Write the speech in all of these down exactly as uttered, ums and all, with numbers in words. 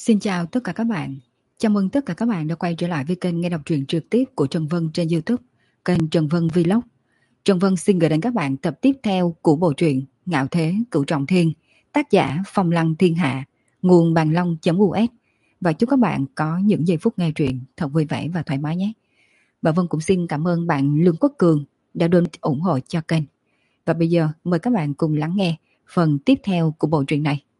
Xin chào tất cả các bạn. Chào mừng tất cả các bạn đã quay trở lại với kênh nghe đọc truyện trực tiếp của Trần Vân trên YouTube, kênh Trần Vân Vlog. Trần Vân xin gửi đến các bạn tập tiếp theo của bộ truyện Ngạo Thế Cửu Trọng Thiên, tác giả Phong Lăng Thiên Hạ, nguồn bàn long.us. Và chúc các bạn có những giây phút nghe truyện thật vui vẻ và thoải mái nhé. Và Vân cũng xin cảm ơn bạn Lương Quốc Cường đã luôn ủng hộ cho kênh. Và bây giờ mời các bạn cùng lắng nghe phần tiếp theo của bộ truyện này.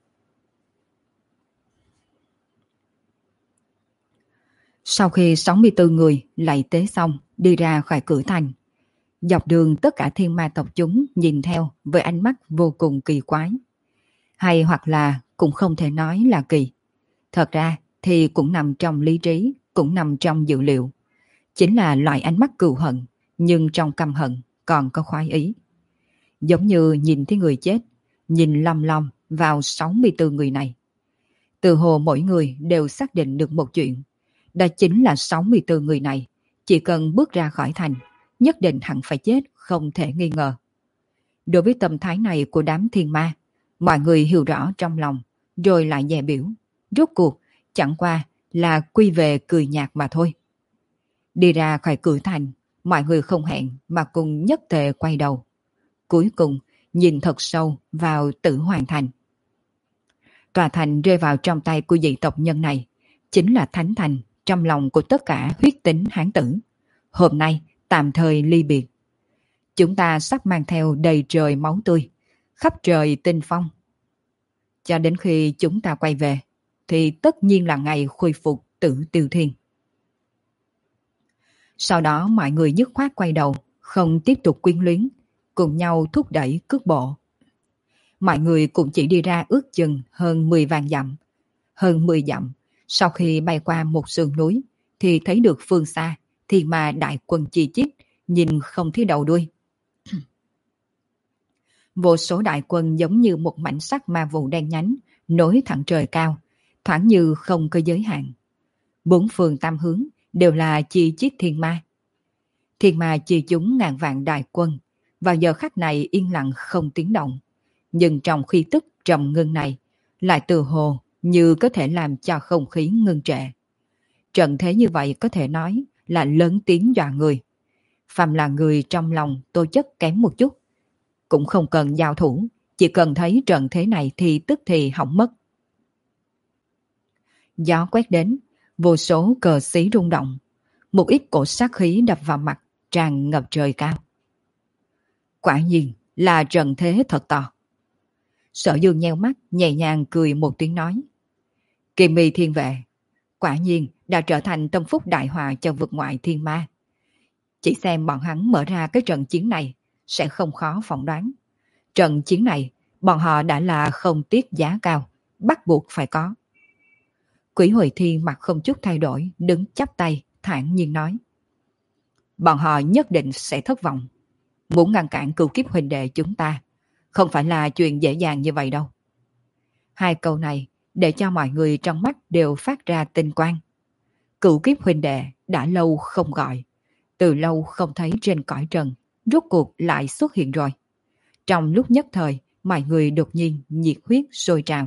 Sau khi sáu mươi tư người lạy tế xong đi ra khỏi cửa thành, dọc đường tất cả thiên ma tộc chúng nhìn theo với ánh mắt vô cùng kỳ quái. Hay hoặc là cũng không thể nói là kỳ. Thật ra thì cũng nằm trong lý trí, cũng nằm trong dự liệu. Chính là loại ánh mắt cừu hận, nhưng trong căm hận còn có khoái ý. Giống như nhìn thấy người chết, nhìn lăm lăm vào sáu mươi tư người này. Từ hồ mỗi người đều xác định được một chuyện. Đó chính là sáu mươi tư người này, chỉ cần bước ra khỏi thành, nhất định hẳn phải chết, không thể nghi ngờ. Đối với tâm thái này của đám thiên ma, mọi người hiểu rõ trong lòng, rồi lại dè biểu. Rốt cuộc, chẳng qua là quy về cười nhạt mà thôi. Đi ra khỏi cửa thành, mọi người không hẹn mà cùng nhất tề quay đầu. Cuối cùng, nhìn thật sâu vào Tử Hoàng Thành. Tòa thành rơi vào trong tay của dị tộc nhân này, chính là thánh thành trong lòng của tất cả huyết tính hán tử. Hôm nay tạm thời ly biệt. Chúng ta sắp mang theo đầy trời máu tươi, khắp trời tinh phong. Cho đến khi chúng ta quay về, thì tất nhiên là ngày khôi phục Tử Tiêu Thiên. Sau đó mọi người dứt khoát quay đầu, không tiếp tục quyến luyến, cùng nhau thúc đẩy cước bộ. Mọi người cũng chỉ đi ra ước chừng hơn mười vạn dặm. Hơn mười dặm, sau khi bay qua một sườn núi, thì thấy được phương xa, thì mà đại quân chi chít, nhìn không thấy đầu đuôi. Vô số đại quân giống như một mảnh sắt ma vụ đen nhánh, nối thẳng trời cao, thoáng như không có giới hạn. Bốn phương tam hướng đều là chi chít thiên ma. Thiên ma chi chúng ngàn vạn đại quân, vào giờ khắc này yên lặng không tiếng động. Nhưng trong khi tức trầm ngưng này, lại từ hồ như có thể làm cho không khí ngưng trệ. Trận thế như vậy có thể nói là lớn tiếng dọa người. Phàm là người trong lòng tố chất kém một chút, cũng không cần giao thủ, chỉ cần thấy trận thế này thì tức thì hỏng mất. Gió quét đến, vô số cờ xí rung động, một ít cổ sát khí đập vào mặt, tràn ngập trời cao. Quả nhiên là trận thế thật to. Sở Dương nheo mắt, nhẹ nhàng cười một tiếng nói. Kim Mi thiên vệ, quả nhiên đã trở thành tâm phúc đại hòa cho vực ngoại thiên ma. Chỉ xem bọn hắn mở ra cái trận chiến này, sẽ không khó phỏng đoán. Trận chiến này, bọn họ đã là không tiếc giá cao, bắt buộc phải có. Quỷ Hồi Thiên mặt không chút thay đổi, đứng chắp tay, thản nhiên nói. Bọn họ nhất định sẽ thất vọng. Muốn ngăn cản cửu kiếp huynh đệ chúng ta, không phải là chuyện dễ dàng như vậy đâu. Hai câu này để cho mọi người trong mắt đều phát ra tinh quang. Cửu kiếp huynh đệ đã lâu không gọi, từ lâu không thấy trên cõi trần, rốt cuộc lại xuất hiện rồi. Trong lúc nhất thời, mọi người đột nhiên nhiệt huyết sôi trào.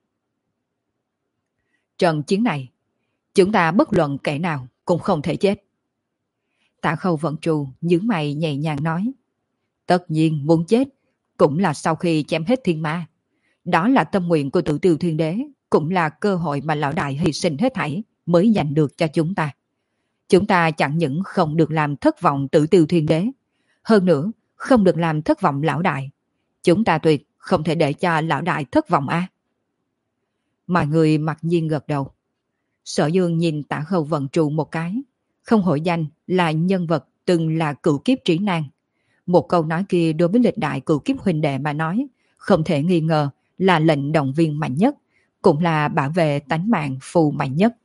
Trận chiến này, chúng ta bất luận kẻ nào cũng không thể chết. Tạ Khâu Vận Trù nhướng mày nhẹ nhàng nói. Tất nhiên muốn chết cũng là sau khi chém hết thiên ma. Đó là tâm nguyện của Tử Tiêu Thiên Đế, cũng là cơ hội mà lão đại hy sinh hết thảy mới giành được cho chúng ta. Chúng ta chẳng những không được làm thất vọng Tử Tiêu Thiên Đế, hơn nữa không được làm thất vọng lão đại. Chúng ta tuyệt không thể để cho lão đại thất vọng a. À? Mọi người mặc nhiên gật đầu. Sở Dương nhìn Tạ Khâu Vận Trù một cái, không hổ danh là nhân vật từng là cửu kiếp trí nan. Một câu nói kia đối với lịch đại cửu kiếp huynh đệ mà nói, không thể nghi ngờ là lệnh động viên mạnh nhất, cũng là bảo vệ tánh mạng phù mạnh nhất.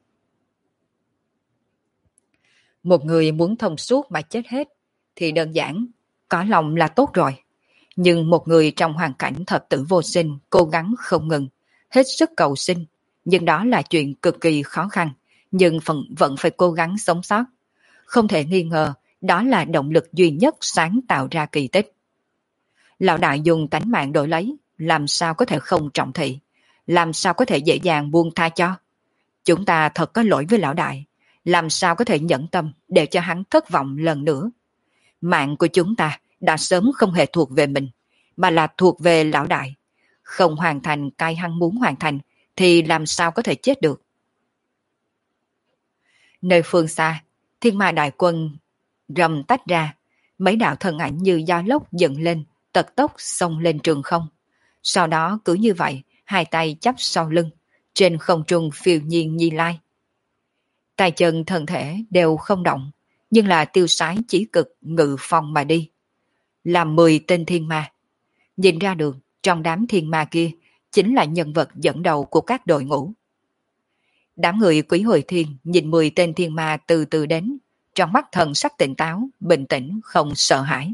Một người muốn thông suốt mà chết hết thì đơn giản, có lòng là tốt rồi. Nhưng một người trong hoàn cảnh thập tử vô sinh, cố gắng không ngừng, hết sức cầu sinh, nhưng đó là chuyện cực kỳ khó khăn, nhưng phần vẫn phải cố gắng sống sót. Không thể nghi ngờ, đó là động lực duy nhất sáng tạo ra kỳ tích. Lão đại dùng tánh mạng đổi lấy, làm sao có thể không trọng thị, làm sao có thể dễ dàng buông tha cho. Chúng ta thật có lỗi với lão đại, làm sao có thể nhẫn tâm để cho hắn thất vọng lần nữa. Mạng của chúng ta đã sớm không hề thuộc về mình, mà là thuộc về lão đại. Không hoàn thành cái hắn muốn hoàn thành thì làm sao có thể chết được. Nơi phương xa, thiên ma đại quân rầm tách ra, mấy đạo thân ảnh như gió lốc dựng lên, tật tốc xông lên trường không. Sau đó cứ như vậy, hai tay chắp sau lưng, trên không trung phiêu nhiên nhi lai. Tay chân thân thể đều không động, nhưng là tiêu sái chỉ cực ngự phong mà đi. Làm mười tên thiên ma. Nhìn ra được, trong đám thiên ma kia, chính là nhân vật dẫn đầu của các đội ngũ. Đám người Quý Hồi Thiên nhìn mười tên thiên ma từ từ đến, trong mắt thần sắc tỉnh táo, bình tĩnh, không sợ hãi.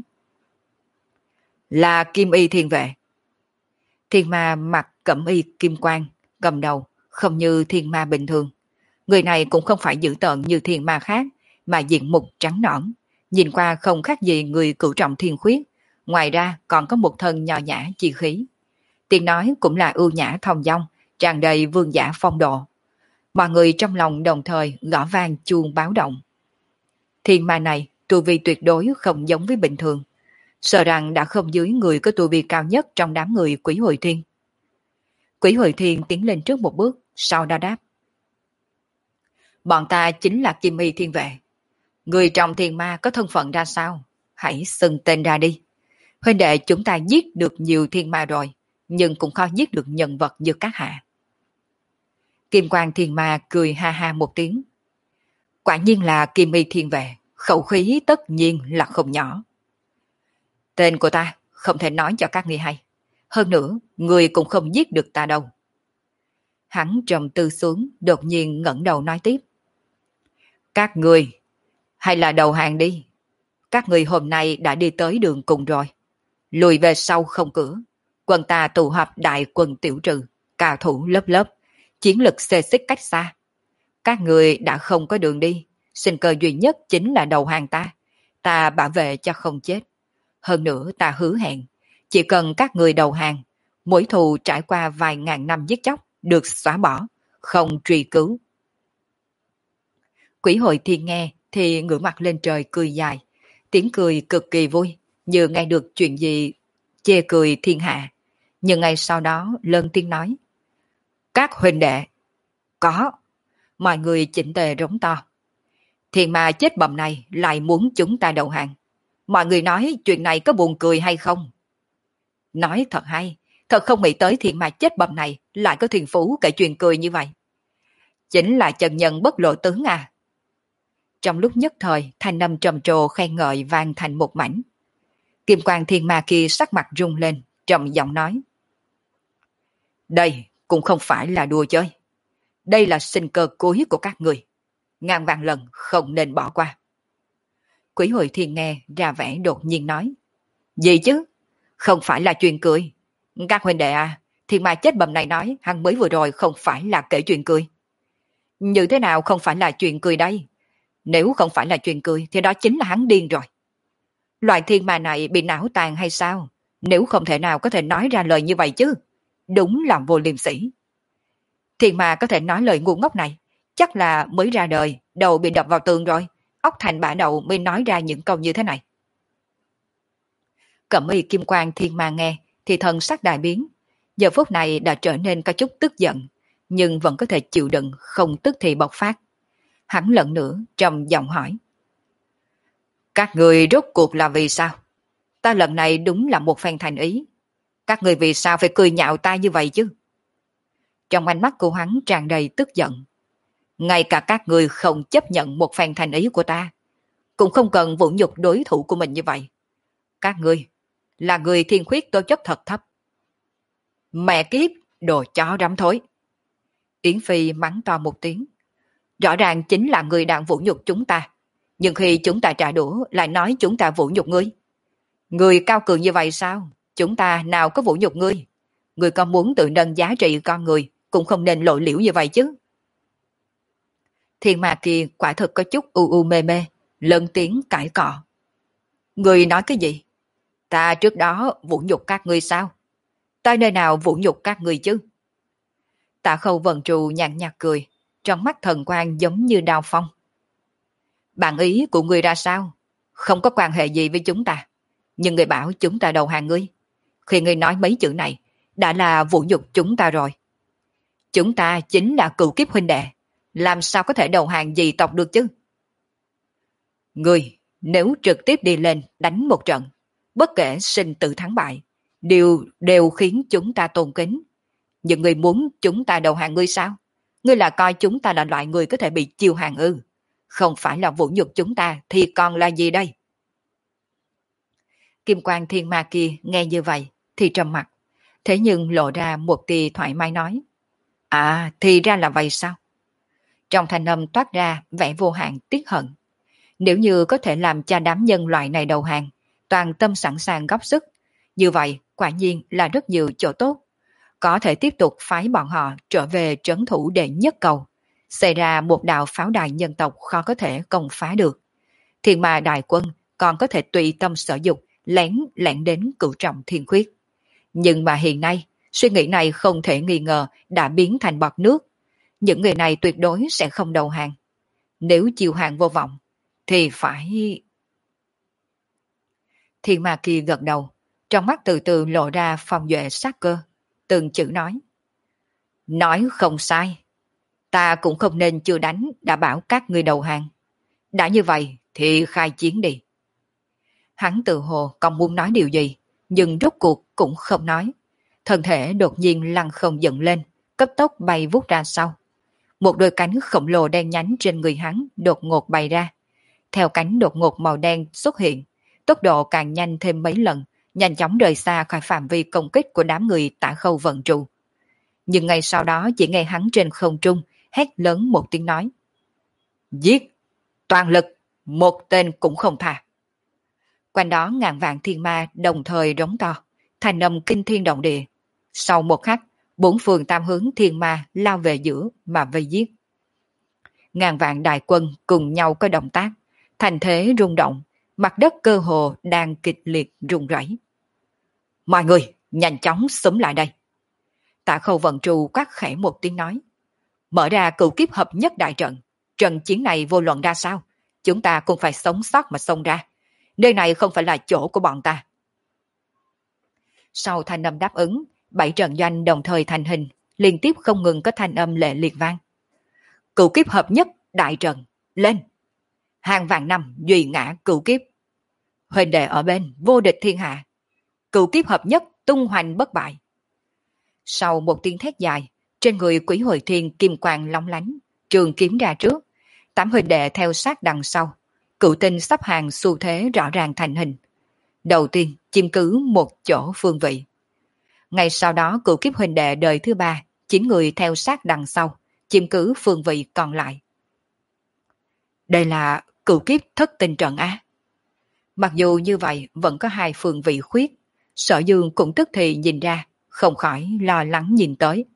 Là Kim Y Thiên Vệ. Thiên ma mặc cẩm y kim quang, cầm đầu, không như thiên ma bình thường. Người này cũng không phải dữ tợn như thiên ma khác, mà diện mục trắng nõn, nhìn qua không khác gì người cửu trọng thiên khuyết, ngoài ra còn có một thân nho nhã chi khí. Tiếng nói cũng là ưu nhã thong dong, tràn đầy vương giả phong độ. Mọi người trong lòng đồng thời gõ vang chuông báo động. Thiên ma này tu vi tuyệt đối không giống với bình thường, sợ rằng đã không dưới người có tu vi cao nhất trong đám người Quý Hồi Thiên. Quý Hồi Thiên tiến lên trước một bước, sau đó đáp. Bọn ta chính là Kim Y Thiên Vệ. Người trong thiên ma có thân phận ra sao? Hãy xưng tên ra đi. Huynh đệ chúng ta giết được nhiều thiên ma rồi, nhưng cũng khó giết được nhân vật như các hạ. Kim Quang Thiên Ma cười ha ha một tiếng. Quả nhiên là Kim Y Thiên Vệ, khẩu khí tất nhiên là không nhỏ. Tên của ta không thể nói cho các ngươi hay. Hơn nữa, người cũng không giết được ta đâu. Hắn trầm tư xuống, đột nhiên ngẩng đầu nói tiếp. Các người, hay là đầu hàng đi. Các người hôm nay đã đi tới đường cùng rồi. Lùi về sau không cửa. Quân ta tụ họp đại quân tiểu trừ, cao thủ lớp lớp, chiến lực xê xích cách xa. Các người đã không có đường đi, sinh cơ duy nhất chính là đầu hàng ta. Ta bảo vệ cho không chết. Hơn nữa ta hứa hẹn, chỉ cần các người đầu hàng, mỗi thù trải qua vài ngàn năm giết chóc được xóa bỏ, không truy cứu. Quỷ Hội Thiên nghe thì ngửa mặt lên trời cười dài, tiếng cười cực kỳ vui, như nghe được chuyện gì chê cười thiên hạ. Nhưng ngay sau đó lớn tiếng nói. Các huynh đệ, có. Mọi người chỉnh tề rống to. Thiên ma chết bầm này lại muốn chúng ta đầu hàng. Mọi người nói chuyện này có buồn cười hay không? Nói thật hay, thật không nghĩ tới thiên ma chết bầm này lại có thiên phú kể chuyện cười như vậy. Chính là chân nhân bất lộ tướng à. Trong lúc nhất thời, thanh âm trầm trồ khen ngợi vang thành một mảnh. Kim Quang Thiên Ma kia sắc mặt rung lên, trầm giọng nói. Đây cũng không phải là đùa chơi. Đây là sinh cơ cuối của các người. Ngàn vạn lần không nên bỏ qua. Quỷ Hội Thiên nghe ra vẻ đột nhiên nói. Gì chứ? Không phải là chuyện cười. Các huynh đệ à, thiên ma chết bầm này nói hắn mới vừa rồi không phải là kể chuyện cười. Như thế nào không phải là chuyện cười đây? Nếu không phải là chuyện cười thì đó chính là hắn điên rồi. Loại thiên ma này bị não tàn hay sao? Nếu không thể nào có thể nói ra lời như vậy chứ. Đúng là vô liêm sỉ. Thiên ma có thể nói lời ngu ngốc này, chắc là mới ra đời, đầu bị đập vào tường rồi, óc thành bã đậu mới nói ra những câu như thế này. Cẩm y kim quang thiên ma nghe thì thần sắc đại biến, giờ phút này đã trở nên có chút tức giận, nhưng vẫn có thể chịu đựng không tức thì bộc phát. Hắn lần nữa trầm giọng hỏi. Các người rốt cuộc là vì sao? Ta lần này đúng là một phen thành ý. Các người vì sao phải cười nhạo ta như vậy chứ? Trong ánh mắt của hắn tràn đầy tức giận. Ngay cả các người không chấp nhận một phen thành ý của ta, cũng không cần vũ nhục đối thủ của mình như vậy. Các người là người thiên khuyết tố chất thật thấp. Mẹ kiếp, đồ chó rắm thối. Yến Phi mắng to một tiếng. Rõ ràng chính là người đang vũ nhục chúng ta, nhưng khi chúng ta trả đũa lại nói chúng ta vũ nhục ngươi. Người cao cường như vậy sao? Chúng ta nào có vũ nhục ngươi? Ngươi có muốn tự nâng giá trị con người cũng không nên lộ liễu như vậy chứ. Thiên ma kia quả thực có chút u u mê mê, lớn tiếng cãi cọ. Ngươi nói cái gì? Ta trước đó vũ nhục các ngươi sao? Ta nơi nào vũ nhục các ngươi chứ? Tạ Khâu Vân Trù nhàn nhạt cười, trong mắt thần quang giống như đao phong. Bạn ý của ngươi ra sao? Không có quan hệ gì với chúng ta. Nhưng ngươi bảo chúng ta đầu hàng ngươi. Khi ngươi nói mấy chữ này, đã là vũ nhục chúng ta rồi. Chúng ta chính là cựu kiếp huynh đệ. Làm sao có thể đầu hàng dị tộc được chứ? Ngươi, nếu trực tiếp đi lên đánh một trận, bất kể sinh tử thắng bại, đều, đều khiến chúng ta tôn kính. Nhưng ngươi muốn chúng ta đầu hàng ngươi sao? Ngươi là coi chúng ta là loại người có thể bị chiêu hàng ư? Không phải là vũ nhục chúng ta thì còn là gì đây? Kim Quang Thiên Ma kia nghe như vậy thì trầm mặt, thế nhưng lộ ra một tia thoải mái nói. À, thì ra là vậy sao? Trong thanh âm toát ra vẻ vô hạn tiếc hận. Nếu như có thể làm cho đám nhân loại này đầu hàng, toàn tâm sẵn sàng góp sức, như vậy quả nhiên là rất nhiều chỗ tốt. Có thể tiếp tục phái bọn họ trở về trấn thủ đệ nhất cầu, xảy ra một đạo pháo đài nhân tộc khó có thể công phá được. Thiên Ma đại quân còn có thể tùy tâm sở dục, lén lẻn đến cửu trọng thiên khuyết. Nhưng mà hiện nay, suy nghĩ này không thể nghi ngờ đã biến thành bọt nước. Những người này tuyệt đối sẽ không đầu hàng. Nếu chiêu hàng vô vọng, thì phải... Thiên Ma kia gật đầu, trong mắt từ từ lộ ra phong duệ sát cơ, từng chữ nói. Nói không sai, ta cũng không nên chưa đánh đã bảo các ngươi đầu hàng. Đã như vậy thì khai chiến đi. Hắn tự hồ còn muốn nói điều gì, nhưng rốt cuộc cũng không nói. Thân thể đột nhiên lăn không dựng lên, cấp tốc bay vút ra sau. Một đôi cánh khổng lồ đen nhánh trên người hắn đột ngột bay ra. Theo cánh đột ngột màu đen xuất hiện, tốc độ càng nhanh thêm mấy lần, nhanh chóng rời xa khỏi phạm vi công kích của đám người Tả Khâu vận trụ. Nhưng ngay sau đó chỉ nghe hắn trên không trung hét lớn một tiếng nói. Giết! Toàn lực! Một tên cũng không tha! Quanh đó ngàn vạn thiên ma đồng thời rống to, thành âm kinh thiên động địa. Sau một khắc, bốn phương tam hướng thiên ma lao về giữa mà vây giết. Ngàn vạn đại quân cùng nhau có động tác, thành thế rung động, mặt đất cơ hồ đang kịch liệt rung rẩy. Mọi người, nhanh chóng xúm lại đây. Tạ Khâu vận trụ quát khẽ một tiếng nói. Mở ra cửu kiếp hợp nhất đại trận. Trận chiến này vô luận ra sao, chúng ta cũng phải sống sót mà xông ra. Nơi này không phải là chỗ của bọn ta. Sau thanh âm đáp ứng, bảy trận doanh đồng thời thành hình, liên tiếp không ngừng có thanh âm lệ liệt vang. Cửu kiếp hợp nhất đại trận, lên! Hàng vạn năm duy ngã cửu kiếp. Huỳnh đệ ở bên vô địch thiên hạ. Cửu kiếp hợp nhất tung hoành bất bại. Sau một tiếng thét dài, trên người Quỷ Hồi Thiên kim quang lóng lánh, trường kiếm ra trước, tám huỳnh đệ theo sát đằng sau. Cửu tinh sắp hàng xu thế rõ ràng thành hình. Đầu tiên chiếm cứ một chỗ phương vị. Ngay sau đó cửu kiếp huỳnh đệ đời thứ ba, chín người theo sát đằng sau, chiếm cứ phương vị còn lại. Đây là cửu kiếp thất tinh trận á. Mặc dù như vậy vẫn có hai phương vị khuyết, Sở Dương cũng tức thì nhìn ra, không khỏi lo lắng nhìn tới.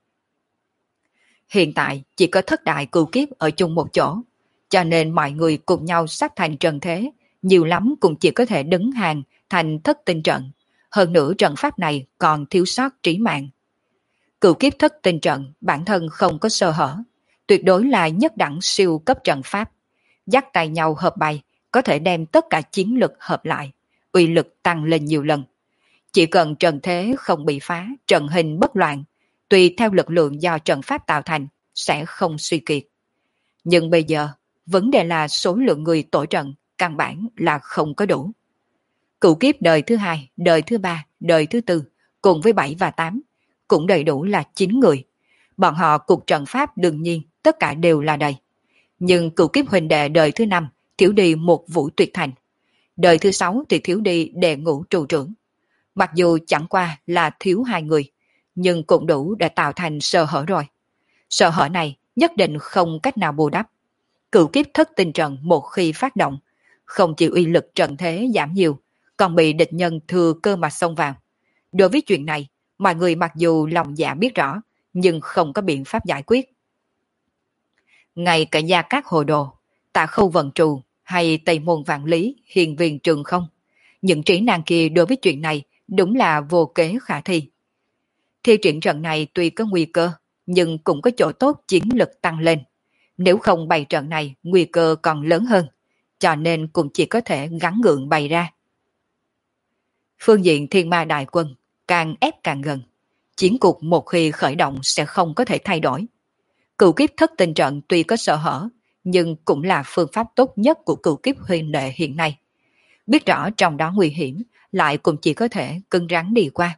Hiện tại chỉ có thất đại cửu kiếp ở chung một chỗ, cho nên mọi người cùng nhau sát thành trận thế, nhiều lắm cũng chỉ có thể đứng hàng thành thất tinh trận. Hơn nữa trận pháp này còn thiếu sót trí mạng. Cửu kiếp thất tinh trận bản thân không có sơ hở, tuyệt đối là nhất đẳng siêu cấp trận pháp. Dắt tay nhau hợp bày, có thể đem tất cả chiến lực hợp lại, uy lực tăng lên nhiều lần. Chỉ cần trận thế không bị phá, trận hình bất loạn, tùy theo lực lượng do trận pháp tạo thành, sẽ không suy kiệt. Nhưng bây giờ, vấn đề là số lượng người tổ trận, căn bản là không có đủ. Cửu kiếp đời thứ hai, đời thứ ba, đời thứ tư, cùng với bảy và tám, cũng đầy đủ là chín người. Bọn họ cuộc trận pháp đương nhiên, tất cả đều là đầy. Nhưng cửu kiếp huỳnh đệ đời thứ năm, thiếu đi một vũ tuyệt thành. Đời thứ sáu thì thiếu đi đệ ngũ trụ trưởng. Mặc dù chẳng qua là thiếu hai người, nhưng cũng đủ để tạo thành sơ hở rồi. Sơ hở này nhất định không cách nào bù đắp. Cửu kiếp thất tinh trận một khi phát động, không chỉ uy lực trận thế giảm nhiều, còn bị địch nhân thừa cơ mà xông vào. Đối với chuyện này, mọi người mặc dù lòng dạ biết rõ, nhưng không có biện pháp giải quyết. Ngay cả Gia Cát Hồ Đồ, Tạ Khâu Vận Trù hay Tây Môn Vạn Lý, Hiền Viên Trường Không, những trí năng kia đối với chuyện này đúng là vô kế khả thi. Thi triển trận này tuy có nguy cơ, nhưng cũng có chỗ tốt chiến lực tăng lên. Nếu không bày trận này, nguy cơ còn lớn hơn, cho nên cũng chỉ có thể gắng gượng bày ra. Phương diện thiên ma đại quân, càng ép càng gần. Chiến cục một khi khởi động sẽ không có thể thay đổi. Cửu kiếp thất tinh trận tuy có sợ hở, nhưng cũng là phương pháp tốt nhất của cửu kiếp huyền đệ hiện nay. Biết rõ trong đó nguy hiểm, lại cũng chỉ có thể cứng rắn đi qua.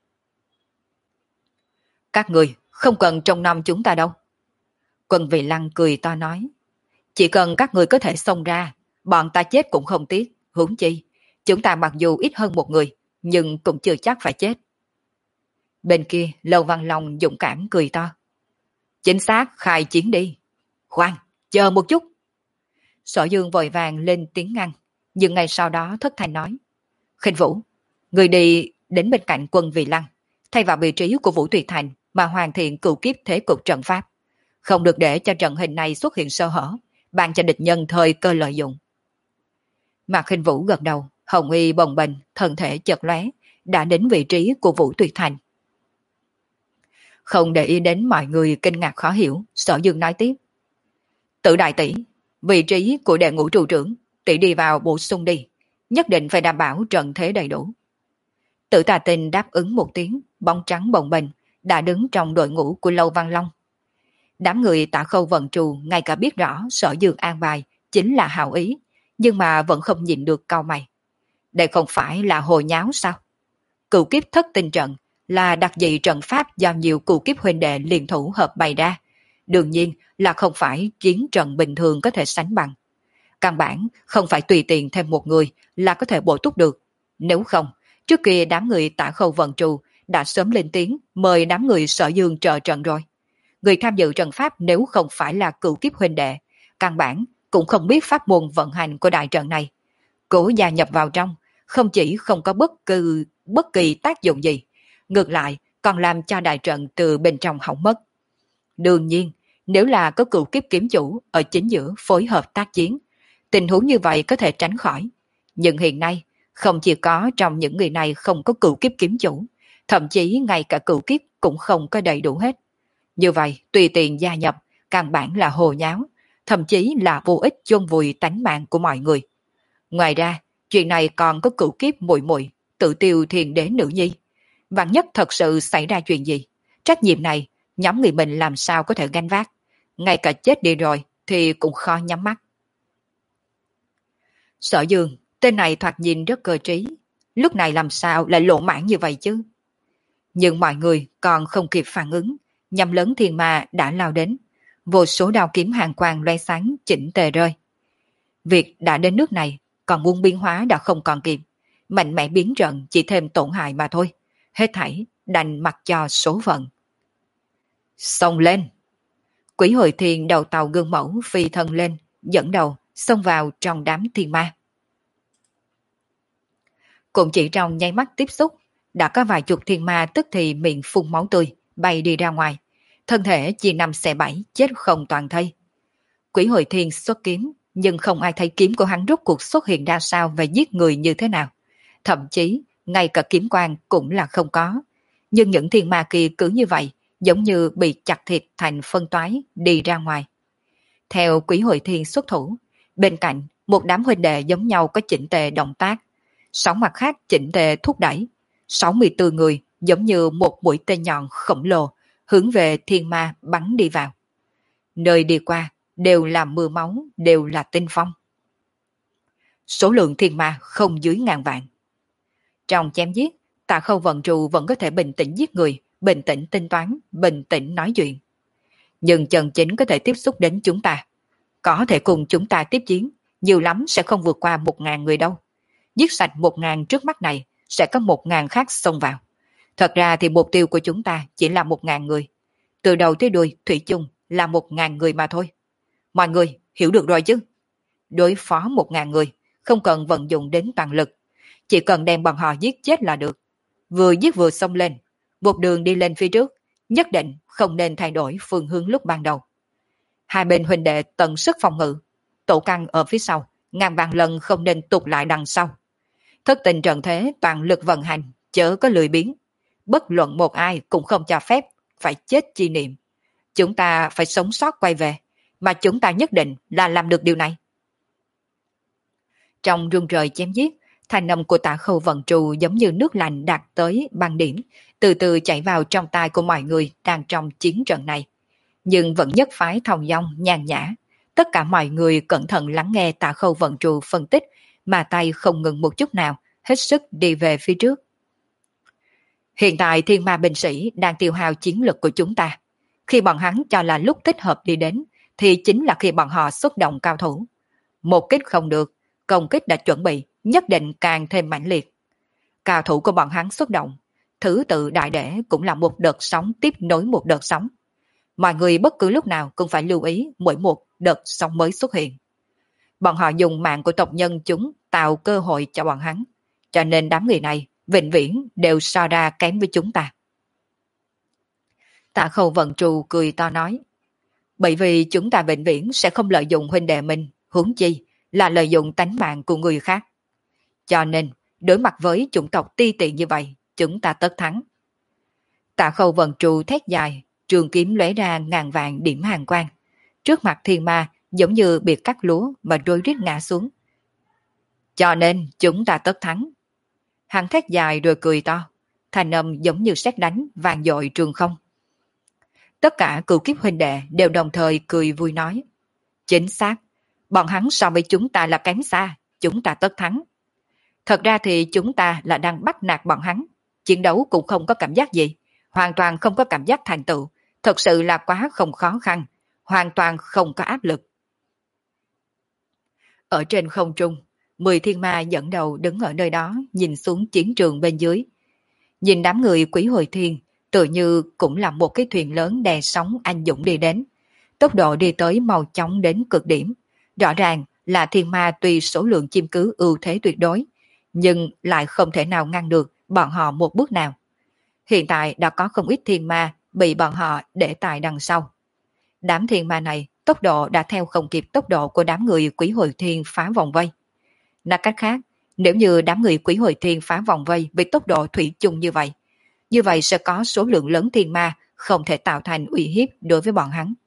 Các người không cần trông nom chúng ta đâu. Quân Vị Lăng cười to nói. Chỉ cần các người có thể xông ra, bọn ta chết cũng không tiếc, huống chi. Chúng ta mặc dù ít hơn một người, nhưng cũng chưa chắc phải chết. Bên kia, Lâu Văn Long dũng cảm cười to. Chính xác, khai chiến đi. Khoan, chờ một chút. Sở Dương vội vàng lên tiếng ngăn, nhưng ngay sau đó thất thanh nói. Khinh Vũ, người đi đến bên cạnh Quân Vị Lăng, thay vào vị trí của Vũ Tùy Thành mà hoàn thiện cửu kiếp thế cục trận pháp. Không được để cho trận hình này xuất hiện sơ hở, ban cho địch nhân thời cơ lợi dụng. Mạc Khinh Vũ gật đầu, hồng y bồng bềnh, thân thể chợt lóe, đã đến vị trí của Vũ Tùy Thành. Không để ý đến mọi người kinh ngạc khó hiểu, Sở Dương nói tiếp. Tự đại tỷ, vị trí của đệ ngũ trụ trưởng, tỷ đi vào bổ sung đi, nhất định phải đảm bảo trận thế đầy đủ. Tự Tà Tinh đáp ứng một tiếng, bóng trắng bồng bềnh, đã đứng trong đội ngũ của Lâu Văn Long. Đám người Tạ Khâu vận trù ngay cả biết rõ Sở Dương an bài chính là hảo ý, nhưng mà vẫn không nhìn được cau mày. Đây không phải là hồi nháo sao? Cửu kiếp thất tinh trận là đặc dị trận pháp do nhiều cửu kiếp huynh đệ liên thủ hợp bày ra. Đương nhiên là không phải chiến trận bình thường có thể sánh bằng. Căn bản không phải tùy tiện thêm một người là có thể bổ túc được. Nếu không, trước kia đám người Tạ Khâu vận trù đã sớm lên tiếng mời đám người Sở Dương trợ trận rồi. Người tham dự trận pháp nếu không phải là cửu kiếp huynh đệ, căn bản cũng không biết pháp môn vận hành của đại trận này. Cố gia nhập vào trong, không chỉ không có bất cứ bất kỳ tác dụng gì, ngược lại còn làm cho đại trận từ bên trong hỏng mất. Đương nhiên, nếu là có cửu kiếp kiếm chủ ở chính giữa phối hợp tác chiến, tình huống như vậy có thể tránh khỏi. Nhưng hiện nay, không chỉ có trong những người này không có cửu kiếp kiếm chủ, thậm chí ngay cả cửu kiếp cũng không có đầy đủ hết. Như vậy, tùy tiện gia nhập, căn bản là hồ nháo, thậm chí là vô ích chôn vùi tánh mạng của mọi người. Ngoài ra, chuyện này còn có cửu kiếp muội muội tự tiêu thiền đế nữ nhi. Vạn nhất thật sự xảy ra chuyện gì, trách nhiệm này nhóm người mình làm sao có thể gánh vác. Ngay cả chết đi rồi thì cũng khó nhắm mắt. Sở Dương, tên này thoạt nhìn rất cơ trí, lúc này làm sao lại lộ mãn như vậy chứ? Nhưng mọi người còn không kịp phản ứng, nhằm lớn thiên ma đã lao đến, vô số đao kiếm hàng quang loe sáng chỉnh tề rơi. Việc đã đến nước này, còn muốn biến hóa đã không còn kịp, mạnh mẽ biến trận chỉ thêm tổn hại mà thôi, hết thảy đành mặc cho số phận. Xông lên! Quỷ Hồi Thiên đầu tàu gương mẫu phi thân lên, dẫn đầu xông vào trong đám thiên ma. Cũng chỉ trong nháy mắt tiếp xúc, đã có vài chục thiên ma tức thì miệng phun máu tươi, bay đi ra ngoài, thân thể chia năm xẻ bảy, chết không toàn thây. Quỷ Hồi Thiên xuất kiếm, nhưng không ai thấy kiếm của hắn rốt cuộc xuất hiện ra sao và giết người như thế nào. Thậm chí, ngay cả kiếm quang cũng là không có. Nhưng những thiên ma kia cứ như vậy, giống như bị chặt thịt thành phân toái, đi ra ngoài. Theo Quỷ Hồi Thiên xuất thủ, bên cạnh, một đám huynh đệ giống nhau có chỉnh tề động tác. Sáu mặt khác chỉnh tề thúc đẩy. sáu mươi tư người giống như một mũi tên nhọn khổng lồ, hướng về thiên ma bắn đi vào. Nơi đi qua, đều là mưa máu, đều là tinh phong. Số lượng thiên ma không dưới ngàn vạn. Trong chém giết, Tạ Khâu vận trù vẫn có thể bình tĩnh giết người, bình tĩnh tính toán, bình tĩnh nói chuyện. Nhưng chân chính có thể tiếp xúc đến chúng ta, có thể cùng chúng ta tiếp chiến, nhiều lắm sẽ không vượt qua một ngàn người đâu. Giết sạch một ngàn trước mắt này, sẽ có một ngàn khác xông vào. Thật ra thì mục tiêu của chúng ta chỉ là một ngàn người. Từ đầu tới đuôi, thủy chung là một ngàn người mà thôi. Mọi người hiểu được rồi chứ? Đối phó một ngàn người, không cần vận dụng đến toàn lực. Chỉ cần đem bọn họ giết chết là được. Vừa giết vừa xông lên, một đường đi lên phía trước, nhất định không nên thay đổi phương hướng lúc ban đầu. Hai bên huynh đệ tận sức phòng ngự, tổ căn ở phía sau, ngàn vạn lần không nên tụt lại đằng sau. Thất tình trận thế toàn lực vận hành, chớ có lười biếng. Bất luận một ai cũng không cho phép phải chết chi niệm. chúng ta phải sống sót quay về, mà chúng ta nhất định là làm được điều này. Trong rung rời chém giết, thanh âm của Tạ Khâu Vận Trù giống như nước lạnh đạt tới băng điểm, từ từ chảy vào trong tai của mọi người đang trong chiến trận này. Nhưng vẫn nhất phái thong dong nhàn nhã. Tất cả mọi người cẩn thận lắng nghe Tạ Khâu Vận Trù phân tích, mà tay không ngừng một chút nào, hết sức đi về phía trước. Hiện tại thiên ma binh sĩ đang tiêu hao chiến lực của chúng ta. Khi bọn hắn cho là lúc thích hợp đi đến, thì chính là khi bọn họ xuất động cao thủ. Một kích không được, công kích đã chuẩn bị, nhất định càng thêm mãnh liệt. Cao thủ của bọn hắn xuất động, thứ tự đại để cũng là một đợt sóng tiếp nối một đợt sóng. Mọi người bất cứ lúc nào cũng phải lưu ý mỗi một đợt sóng mới xuất hiện. Bọn họ dùng mạng của tộc nhân chúng tạo cơ hội cho bọn hắn, cho nên đám người này vĩnh viễn đều so ra kém với chúng ta. Tạ Khâu Vận Trù cười to nói, bởi vì chúng ta vĩnh viễn sẽ không lợi dụng huynh đệ mình, huống chi là lợi dụng tánh mạng của người khác. Cho nên, đối mặt với chủng tộc ti tiện như vậy, chúng ta tất thắng. Tạ Khâu Vận Trù thét dài, trường kiếm lóe ra ngàn vạn điểm hàn quang. Trước mặt thiên ma giống như biệt cắt lúa mà rối rít ngã xuống. Cho nên chúng ta tất thắng. Hắn thét dài rồi cười to, thanh âm giống như sét đánh vang dội trường không. Tất cả cửu kiếp huynh đệ đều đồng thời cười vui nói, chính xác, bọn hắn so với chúng ta là kém xa, chúng ta tất thắng. Thật ra thì chúng ta là đang bắt nạt bọn hắn, chiến đấu cũng không có cảm giác gì, hoàn toàn không có cảm giác thành tựu, thật sự là quá không khó khăn, hoàn toàn không có áp lực. Ở trên không trung, mười thiên ma dẫn đầu đứng ở nơi đó nhìn xuống chiến trường bên dưới. Nhìn đám người Quý Hồi Thiên tự như cũng là một cái thuyền lớn đè sóng anh dũng đi đến. Tốc độ đi tới mau chóng đến cực điểm. Rõ ràng là thiên ma tuy số lượng chiếm cứ ưu thế tuyệt đối, nhưng lại không thể nào ngăn được bọn họ một bước nào. Hiện tại đã có không ít thiên ma bị bọn họ để tại đằng sau. Đám thiên ma này tốc độ đã theo không kịp tốc độ của đám người Quý Hồi Thiên phá vòng vây. Nói cách khác, nếu như đám người Quý Hồi Thiên phá vòng vây với tốc độ thủy chung như vậy, như vậy sẽ có số lượng lớn thiên ma không thể tạo thành uy hiếp đối với bọn hắn.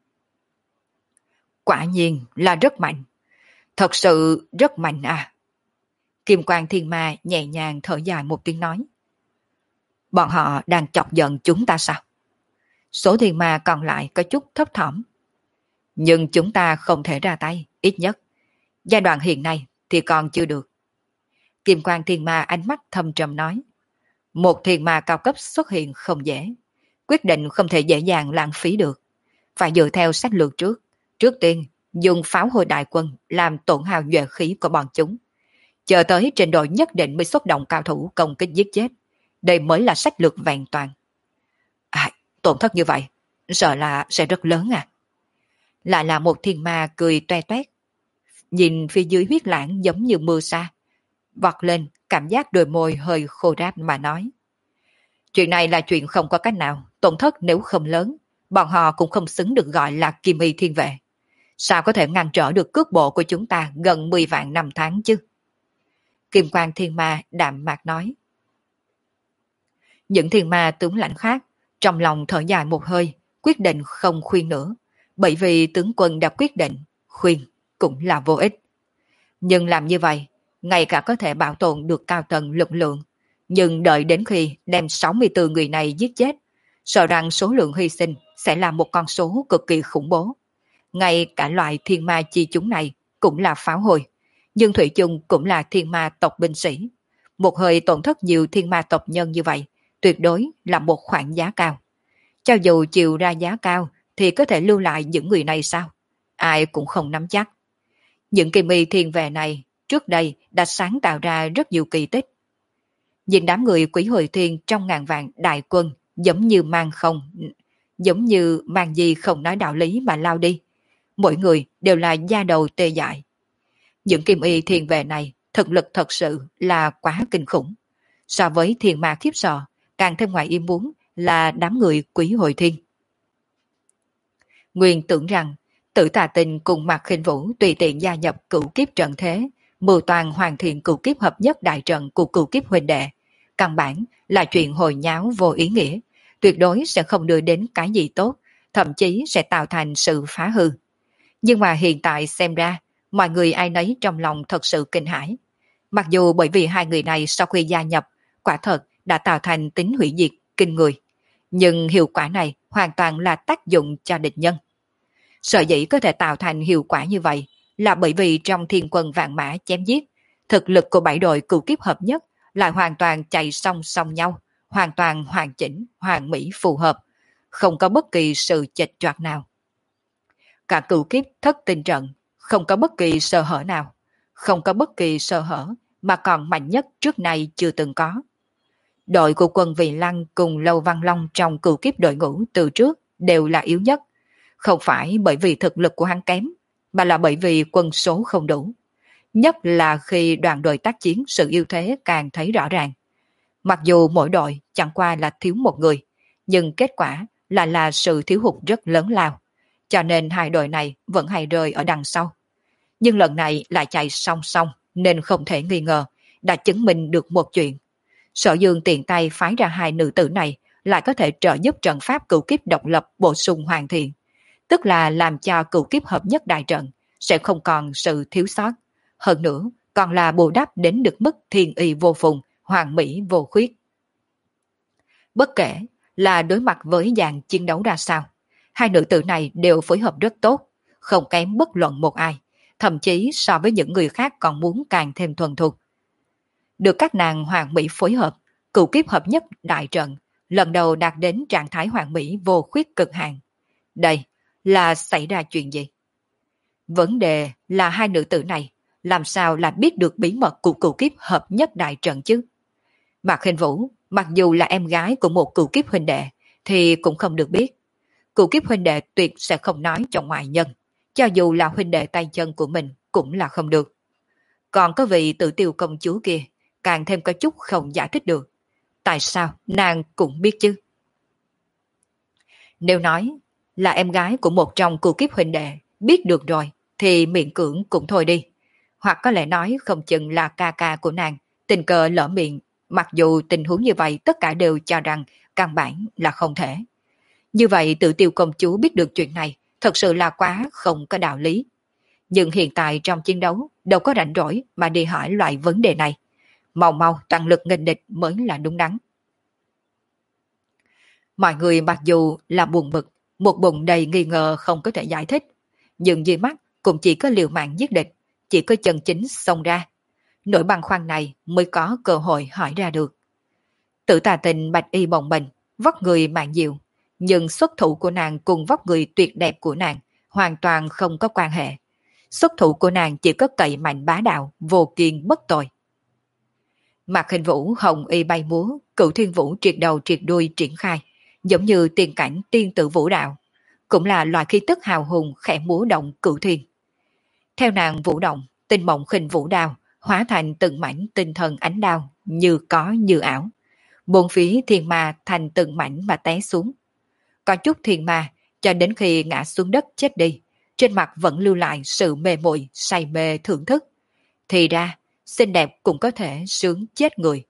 Quả nhiên là rất mạnh. Thật sự rất mạnh à. Kim Quang Thiên Ma nhẹ nhàng thở dài một tiếng nói. Bọn họ đang chọc giận chúng ta sao? Số thiên ma còn lại có chút thấp thỏm. Nhưng chúng ta không thể ra tay, ít nhất. Giai đoạn hiện nay thì còn chưa được. Kim Quang Thiên Ma ánh mắt thâm trầm nói. Một thiên ma cao cấp xuất hiện không dễ. Quyết định không thể dễ dàng lãng phí được. Phải dựa theo sách lược trước. Trước tiên, dùng pháo hồi đại quân làm tổn hao nhuệ khí của bọn chúng. Chờ tới trình độ nhất định mới xuất động cao thủ công kích giết chết. Đây mới là sách lược vẹn toàn. À, tổn thất như vậy, sợ là sẽ rất lớn à. Lại là một thiên ma cười toe toét. Nhìn phía dưới huyết lãng giống như mưa sa. Vọt lên, cảm giác đôi môi hơi khô ráp mà nói. Chuyện này là chuyện không có cách nào, tổn thất nếu không lớn, bọn họ cũng không xứng được gọi là Kim Y Thiên Vệ. Sao có thể ngăn trở được cước bộ của chúng ta gần mười vạn năm tháng chứ? Kim Quang Thiên Ma đạm mạc nói. Những thiên ma tướng lãnh khác, trong lòng thở dài một hơi, quyết định không khuyên nữa, bởi vì tướng quân đã quyết định, khuyên cũng là vô ích. Nhưng làm như vậy, ngay cả có thể bảo tồn được cao tầng lực lượng, nhưng đợi đến khi đem sáu mươi tư người này giết chết, sợ rằng số lượng hy sinh sẽ là một con số cực kỳ khủng bố. Ngay cả loại thiên ma chi chúng này cũng là pháo hồi, nhưng thủy chung cũng là thiên ma tộc binh sĩ. Một hơi tổn thất nhiều thiên ma tộc nhân như vậy, tuyệt đối là một khoản giá cao. Cho dù chịu ra giá cao, thì có thể lưu lại những người này sao? Ai cũng không nắm chắc. Những Kim Y Thiên Vệ này trước đây đã sáng tạo ra rất nhiều kỳ tích. Nhìn đám người Quý Hồi Thiên trong ngàn vạn đại quân giống như mang không, giống như mang gì không nói đạo lý mà lao đi. Mỗi người đều là da đầu tê dại. Những Kim Y Thiên Vệ này thực lực thật sự là quá kinh khủng. So với thiên ma khiếp sợ, càng thêm ngoài ý muốn là đám người Quý Hồi Thiên. Nguyên tưởng rằng Tử Tà Tinh cùng Mạc Khinh Vũ tùy tiện gia nhập cửu kiếp trận thế, mưu toàn hoàn thiện cửu kiếp hợp nhất đại trận của cửu kiếp huynh đệ. Căn bản là chuyện hồi nháo vô ý nghĩa, tuyệt đối sẽ không đưa đến cái gì tốt, thậm chí sẽ tạo thành sự phá hư. Nhưng mà hiện tại xem ra, mọi người ai nấy trong lòng thật sự kinh hãi. Mặc dù bởi vì hai người này sau khi gia nhập, quả thật đã tạo thành tính hủy diệt kinh người. Nhưng hiệu quả này hoàn toàn là tác dụng cho địch nhân. Sở dĩ có thể tạo thành hiệu quả như vậy là bởi vì trong thiên quân vạn mã chém giết, thực lực của bảy đội cửu kiếp hợp nhất lại hoàn toàn chạy song song nhau, hoàn toàn hoàn chỉnh, hoàn mỹ phù hợp, không có bất kỳ sự chệch choạc nào. Cả cửu kiếp thất tinh trận, không có bất kỳ sơ hở nào, không có bất kỳ sơ hở mà còn mạnh nhất trước nay chưa từng có. Đội của quân Vị Lăng cùng Lâu Văn Long trong cửu kiếp đội ngũ từ trước đều là yếu nhất, không phải bởi vì thực lực của hắn kém, mà là bởi vì quân số không đủ. Nhất là khi đoàn đội tác chiến sự ưu thế càng thấy rõ ràng. Mặc dù mỗi đội chẳng qua là thiếu một người, nhưng kết quả lại là sự thiếu hụt rất lớn lao. Cho nên hai đội này vẫn hay rơi ở đằng sau. Nhưng lần này lại chạy song song nên không thể nghi ngờ, đã chứng minh được một chuyện. Sở Dương tiện tay phái ra hai nữ tử này lại có thể trợ giúp trận pháp cửu kiếp độc lập bổ sung hoàn thiện. Tức là làm cho cửu kiếp hợp nhất đại trận sẽ không còn sự thiếu sót. Hơn nữa còn là bù đắp đến được mức thiên y vô phùng, hoàn mỹ vô khuyết. Bất kể là đối mặt với dạng chiến đấu ra sao, hai nữ tử này đều phối hợp rất tốt, không kém bất luận một ai, thậm chí so với những người khác còn muốn càng thêm thuần thục. Được các nàng hoàn mỹ phối hợp, cửu kiếp hợp nhất đại trận lần đầu đạt đến trạng thái hoàn mỹ vô khuyết cực hạn. Đây là xảy ra chuyện gì? Vấn đề là hai nữ tử này làm sao là biết được bí mật của cửu kiếp hợp nhất đại trận chứ? Mạc Khinh Vũ mặc dù là em gái của một cửu kiếp huynh đệ thì cũng không được biết. Cửu kiếp huynh đệ tuyệt sẽ không nói cho ngoại nhân, cho dù là huynh đệ tay chân của mình cũng là không được. Còn có vị Tử Tiêu công chúa kia càng thêm có chút không giải thích được. Tại sao nàng cũng biết chứ? Nếu nói là em gái của một trong cửu kiếp huynh đệ biết được rồi thì miệng cưỡng cũng thôi đi. Hoặc có lẽ nói không chừng là ca ca của nàng tình cờ lỡ miệng, mặc dù tình huống như vậy tất cả đều cho rằng căn bản là không thể. Như vậy Tử Tiêu công chúa biết được chuyện này thật sự là quá không có đạo lý. Nhưng hiện tại trong chiến đấu đâu có rảnh rỗi mà đi hỏi loại vấn đề này. Mau mau toàn lực nghênh địch mới là đúng đắn. Mọi người mặc dù là buồn bực, một bụng đầy nghi ngờ không có thể giải thích, nhưng dưới mắt cũng chỉ có liều mạng giết địch, chỉ có chân chính xông ra. Nỗi băn khoăn này mới có cơ hội hỏi ra được. Tử Tà Tình bạch y bồng bềnh, vóc người mạn diệu, nhưng xuất thủ của nàng cùng vóc người tuyệt đẹp của nàng hoàn toàn không có quan hệ. Xuất thủ của nàng chỉ có cậy mạnh bá đạo, vô kiên bất tội. Mạc Khinh Vũ hồng y bay múa, Cửu Thiên Vũ triệt đầu triệt đuôi triển khai, giống như tiền cảnh tiên tử vũ đạo, cũng là loại khí tức hào hùng khẽ múa động cửu thiên. Theo nàng vũ động, tinh mộng khinh vũ đao hóa thành từng mảnh tinh thần ánh đao, như có như ảo. Bốn phía thiên ma thành từng mảnh mà té xuống. Có chút thiên ma cho đến khi ngã xuống đất chết đi, trên mặt vẫn lưu lại sự mê muội say mê thưởng thức. Thì ra xinh đẹp cũng có thể sướng chết người.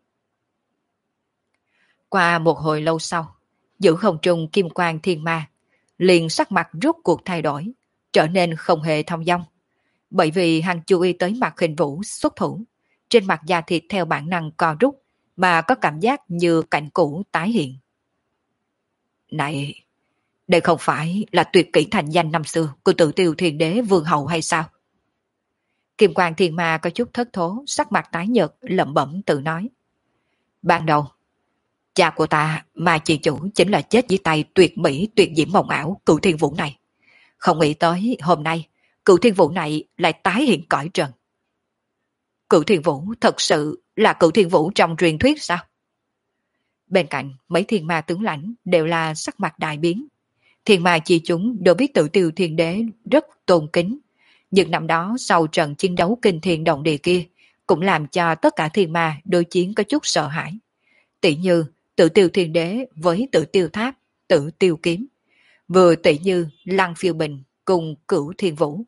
Qua một hồi lâu sau, giữa không trung kim quang thiên ma liền sắc mặt rút cuộc thay đổi, trở nên không hề thông dong. Bởi vì hắn chú ý tới Mạc Khinh Vũ xuất thủ, trên mặt da thịt theo bản năng co rút, mà có cảm giác như cảnh cũ tái hiện. Này, đây không phải là tuyệt kỹ thành danh năm xưa của Tử Tiêu Thiên Đế Vương Hậu hay sao? Kim Quang Thiên Ma có chút thất thố, sắc mặt tái nhợt, lẩm bẩm tự nói. Ban đầu, cha của ta mà chị chủ chính là chết dưới tay tuyệt mỹ tuyệt diễm mộng ảo Cửu Thiên Vũ này. Không nghĩ tới hôm nay Cửu Thiên Vũ này lại tái hiện cõi trần. Cửu Thiên Vũ thật sự là Cửu Thiên Vũ trong truyền thuyết sao? Bên cạnh mấy thiên ma tướng lãnh đều là sắc mặt đại biến. Thiên ma chi chúng đều biết Tử Tiêu Thiên Đế rất tôn kính, nhưng năm đó sau trận chiến đấu kinh thiên động địa kia cũng làm cho tất cả thiên ma đối chiến có chút sợ hãi. Tỷ như Tử Tiêu Thiên Đế với Tử Tiêu Tháp, Tử Tiêu Kiếm, vừa tỷ như Lăng Phiêu Bình cùng Cửu Thiên Vũ.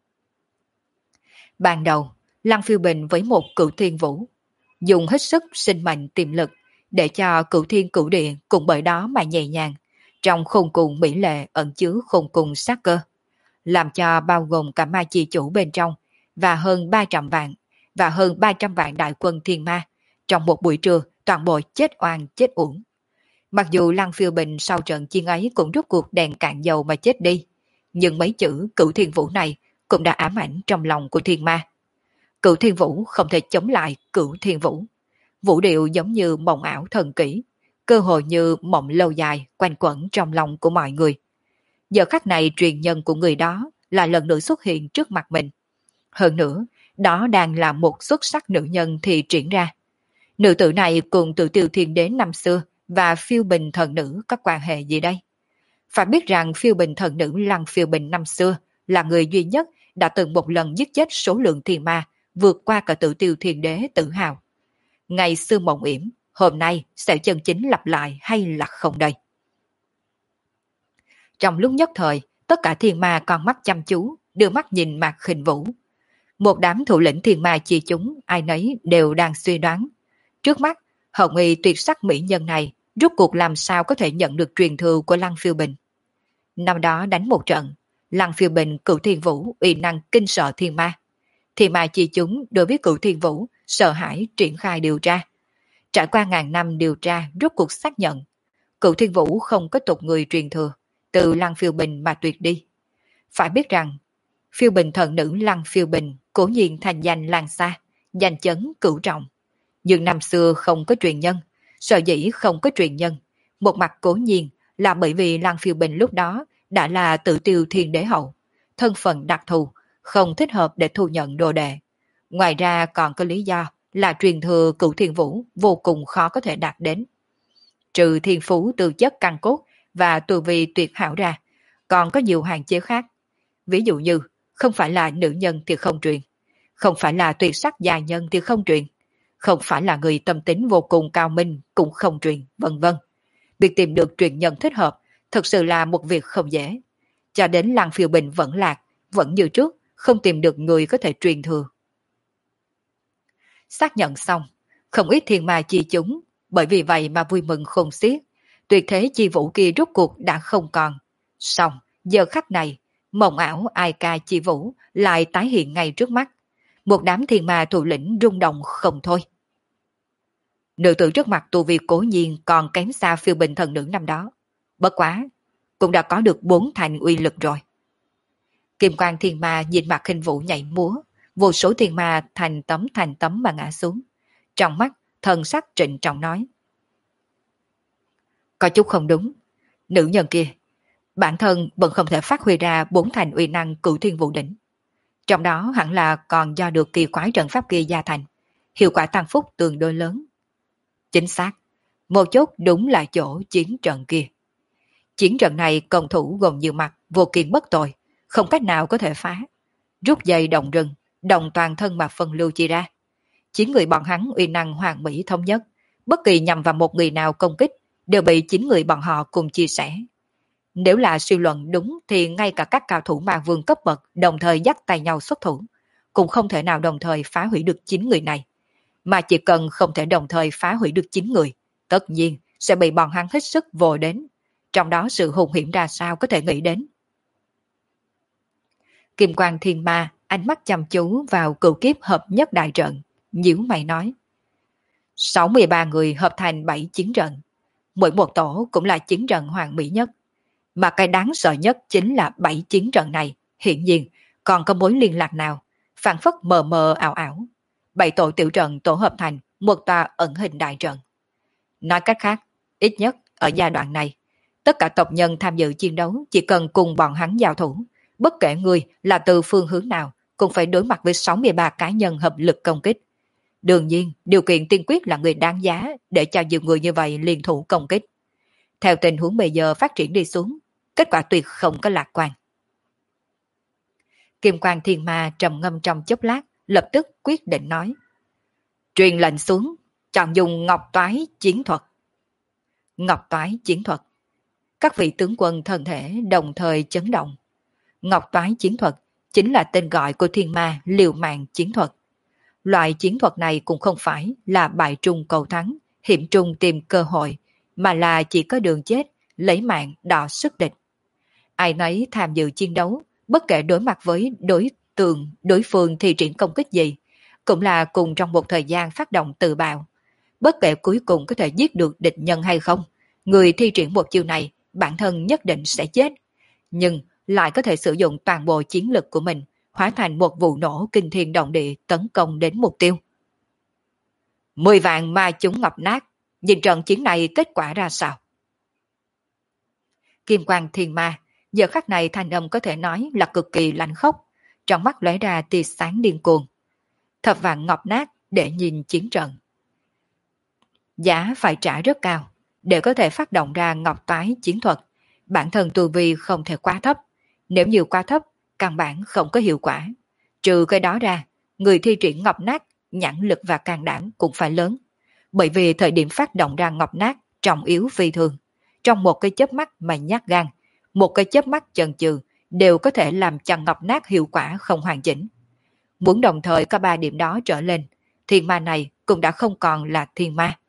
Ban đầu, Lăng Phiêu Bình với một Cửu Thiên Vũ dùng hết sức sinh mệnh tiềm lực để cho Cửu Thiên Cửu Địa cùng bởi đó mà nhẹ nhàng, Trong khôn cùng mỹ lệ ẩn chứa khôn cùng sát cơ, làm cho bao gồm cả ma chi chủ bên trong và hơn ba trăm vạn và hơn ba trăm vạn đại quân thiên ma trong một buổi trưa toàn bộ chết oan chết uổng. Mặc dù Lăng Phiêu Bình sau trận chiến ấy cũng rút cuộc đèn cạn dầu mà chết đi, nhưng mấy chữ Cửu Thiên Vũ này cũng đã ám ảnh trong lòng của thiên ma. Cửu Thiên Vũ không thể chống lại Cửu Thiên Vũ. Vũ điệu giống như mộng ảo thần kỹ, cơ hội như mộng lâu dài quanh quẩn trong lòng của mọi người. Giờ khắc này truyền nhân của người đó lại lần nữa xuất hiện trước mặt mình. Hơn nữa, đó đang là một xuất sắc nữ nhân thì triển ra. Nữ tử này cùng Tự Tiêu Thiên Đế năm xưa và Phiêu Bình thần nữ có quan hệ gì đây? Phải biết rằng Phiêu Bình thần nữ Lăng Phiêu Bình năm xưa là người duy nhất đã từng một lần giết chết số lượng thiên ma vượt qua cả Tự Tiêu Thiên Đế tự hào. Ngày xưa mộng yểm, hôm nay sẽ chân chính lặp lại hay là không đây? Trong lúc nhất thời, tất cả thiên ma con mắt chăm chú, đưa mắt nhìn Mạc Khinh Vũ. Một đám thủ lĩnh thiên ma chi chúng, ai nấy đều đang suy đoán. Trước mắt, hồng y tuyệt sắc mỹ nhân này rốt cuộc làm sao có thể nhận được truyền thừa của Lăng Phiêu Bình. Năm đó đánh một trận, Lăng Phiêu Bình Cửu Thiên Vũ uy năng kinh sợ thiên ma. Thiên ma chi chúng đối với Cửu Thiên Vũ sợ hãi triển khai điều tra. Trải qua ngàn năm điều tra rốt cuộc xác nhận, Cửu Thiên Vũ không có tục người truyền thừa, từ Lăng Phiêu Bình mà tuyệt đi. Phải biết rằng, Phiêu Bình thần nữ Lăng Phiêu Bình cố nhiên thành danh lan xa, danh chấn cửu trọng. Nhưng năm xưa không có truyền nhân, sợ dĩ không có truyền nhân. Một mặt cố nhiên là bởi vì Lăng Phiêu Bình lúc đó đã là Tự Tiêu Thiên Đế hậu, thân phận đặc thù, không thích hợp để thu nhận đồ đệ. Ngoài ra còn có lý do là truyền thừa Cửu Thiên Vũ vô cùng khó có thể đạt đến. Trừ thiên phú tư chất căn cốt và tu vi tuyệt hảo ra, còn có nhiều hạn chế khác. Ví dụ như, không phải là nữ nhân thì không truyền, không phải là tuyệt sắc già nhân thì không truyền, không phải là người tâm tính vô cùng cao minh cũng không truyền, vân vân. Việc tìm được truyền nhân thích hợp thực sự là một việc không dễ. Cho đến Lăng Phiêu Bình vẫn lạc, vẫn như trước, không tìm được người có thể truyền thừa. Xác nhận xong, không ít thiên ma chi chúng, bởi vì vậy mà vui mừng khôn xiết. Tuyệt thế chi vũ kia rốt cuộc đã không còn. Xong, giờ khắc này, mộng ảo ai ca chi vũ lại tái hiện ngay trước mắt. Một đám thiên ma thủ lĩnh rung động không thôi. Nữ tử trước mặt tu vi cố nhiên còn kém xa Phiêu Bình thần nữ năm đó. Bất quá, cũng đã có được bốn thành uy lực rồi. Kim quang thiên ma nhìn Mạc Khinh Vũ nhảy múa, vô số thiên ma thành tấm thành tấm mà ngã xuống. Trong mắt, thần sắc trịnh trọng nói. Có chút không đúng. Nữ nhân kia, bản thân vẫn không thể phát huy ra bốn thành uy năng Cửu Thiên Vũ đỉnh. Trong đó hẳn là còn do được kỳ quái trận pháp kia gia thành, hiệu quả tăng phúc tương đối lớn. Chính xác, một chốt đúng là chỗ chiến trận kia. Chiến trận này công thủ gồm nhiều mặt, vô kiên bất tội, không cách nào có thể phá. Rút dây động rừng, động toàn thân mà phân lưu chia ra. Chín người bọn hắn uy năng hoàn mỹ thống nhất, bất kỳ nhằm vào một người nào công kích, đều bị chín người bọn họ cùng chia sẻ. Nếu là suy luận đúng thì ngay cả các cao thủ ma vương cấp bậc đồng thời dắt tay nhau xuất thủ, cũng không thể nào đồng thời phá hủy được chín người này. Mà chỉ cần không thể đồng thời phá hủy được chín người, tất nhiên sẽ bị bọn hắn hết sức vồ đến. Trong đó sự hùng hiểm ra sao có thể nghĩ đến. Kim quang thiên ma ánh mắt chăm chú vào cửu kiếp hợp nhất đại trận, nhíu mày nói. sáu mươi ba người hợp thành bảy chiến trận, mỗi một tổ cũng là chiến trận hoàn mỹ nhất. Mà cái đáng sợ nhất chính là bảy chiến trận này, hiện nhiên còn có mối liên lạc nào, phản phất mờ mờ ảo ảo. Bảy tổ tiểu trận tổ hợp thành một tòa ẩn hình đại trận. Nói cách khác, ít nhất ở giai đoạn này, tất cả tộc nhân tham dự chiến đấu chỉ cần cùng bọn hắn giao thủ, bất kể người là từ phương hướng nào, cũng phải đối mặt với sáu mươi ba cá nhân hợp lực công kích. Đương nhiên, điều kiện tiên quyết là người đáng giá để cho nhiều người như vậy liên thủ công kích. Theo tình huống bây giờ phát triển đi xuống, kết quả tuyệt không có lạc quan. Kim quang thiên ma trầm ngâm trong chốc lát, lập tức quyết định nói. Truyền lệnh xuống, chọn dùng ngọc toái chiến thuật. Ngọc toái chiến thuật. Các vị tướng quân thân thể đồng thời chấn động. Ngọc toái chiến thuật chính là tên gọi của thiên ma liều mạng chiến thuật. Loại chiến thuật này cũng không phải là bại trung cầu thắng, hiểm trung tìm cơ hội, mà là chỉ có đường chết lấy mạng đọ sức địch. Ai nấy tham dự chiến đấu, bất kể đối mặt với đối tượng đối phương thi triển công kích gì, cũng là cùng trong một thời gian phát động tự bạo. Bất kể cuối cùng có thể giết được địch nhân hay không, người thi triển một chiêu này bản thân nhất định sẽ chết, nhưng lại có thể sử dụng toàn bộ chiến lực của mình, hóa thành một vụ nổ kinh thiên động địa tấn công đến mục tiêu. Mười vạn ma chúng ngọc nát, nhìn trận chiến này kết quả ra sao? Kim quang thiên ma, giờ khắc này thanh âm có thể nói là cực kỳ lạnh khốc, trong mắt lóe ra tia sáng điên cuồng. Thập vạn ngọc nát để nhìn chiến trận. Giá phải trả rất cao, để có thể phát động ra ngọc toái chiến thuật, bản thân tu vi không thể quá thấp, nếu như quá thấp, căn bản không có hiệu quả. Trừ cái đó ra, người thi triển ngọc nát, nhãn lực và can đảm cũng phải lớn, bởi vì thời điểm phát động ra ngọc nát trọng yếu phi thường, trong một cái chớp mắt mà nhát gan, một cái chớp mắt chần chừ đều có thể làm cho ngọc nát hiệu quả không hoàn chỉnh. Muốn đồng thời có ba điểm đó trở lên, thiên ma này cũng đã không còn là thiên ma.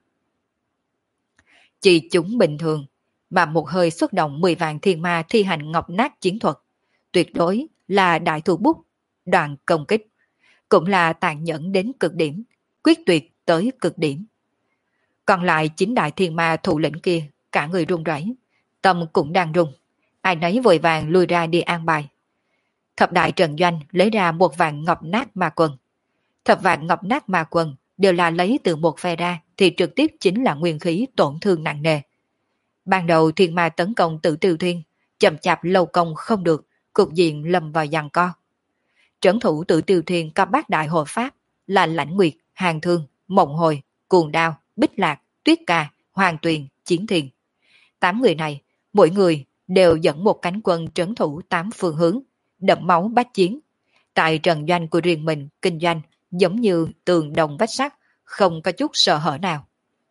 Chỉ chúng bình thường, mà một hơi xuất động mười vạn thiên ma thi hành ngọc nát chiến thuật, tuyệt đối là đại thủ bút, đoàn công kích, cũng là tàn nhẫn đến cực điểm, quyết tuyệt tới cực điểm. Còn lại chính đại thiên ma thủ lĩnh kia, cả người run rẩy, tâm cũng đang run, ai nấy vội vàng lui ra đi an bài. Thập đại trận doanh lấy ra một vạn ngọc nát ma quân. Thập vạn ngọc nát ma quân đều là lấy từ một phe ra thì trực tiếp chính là nguyên khí tổn thương nặng nề. Ban đầu thiên ma tấn công Tử Tiêu Thiên, chậm chạp lâu công không được, cục diện lầm vào giằng co. Trấn thủ Tử Tiêu Thiên có bát đại hộ pháp là Lãnh Nguyệt, Hàng Thương, Mộng Hồi, Cuồng Đao, Bích Lạc, Tuyết Ca, Hoàng Tuyền, Chiến Thiền. Tám người này, mỗi người đều dẫn một cánh quân trấn thủ tám phương hướng, đẫm máu bách chiến. Tại trận doanh của riêng mình kinh doanh giống như tường đồng vách sắt, không có chút sợ hở nào.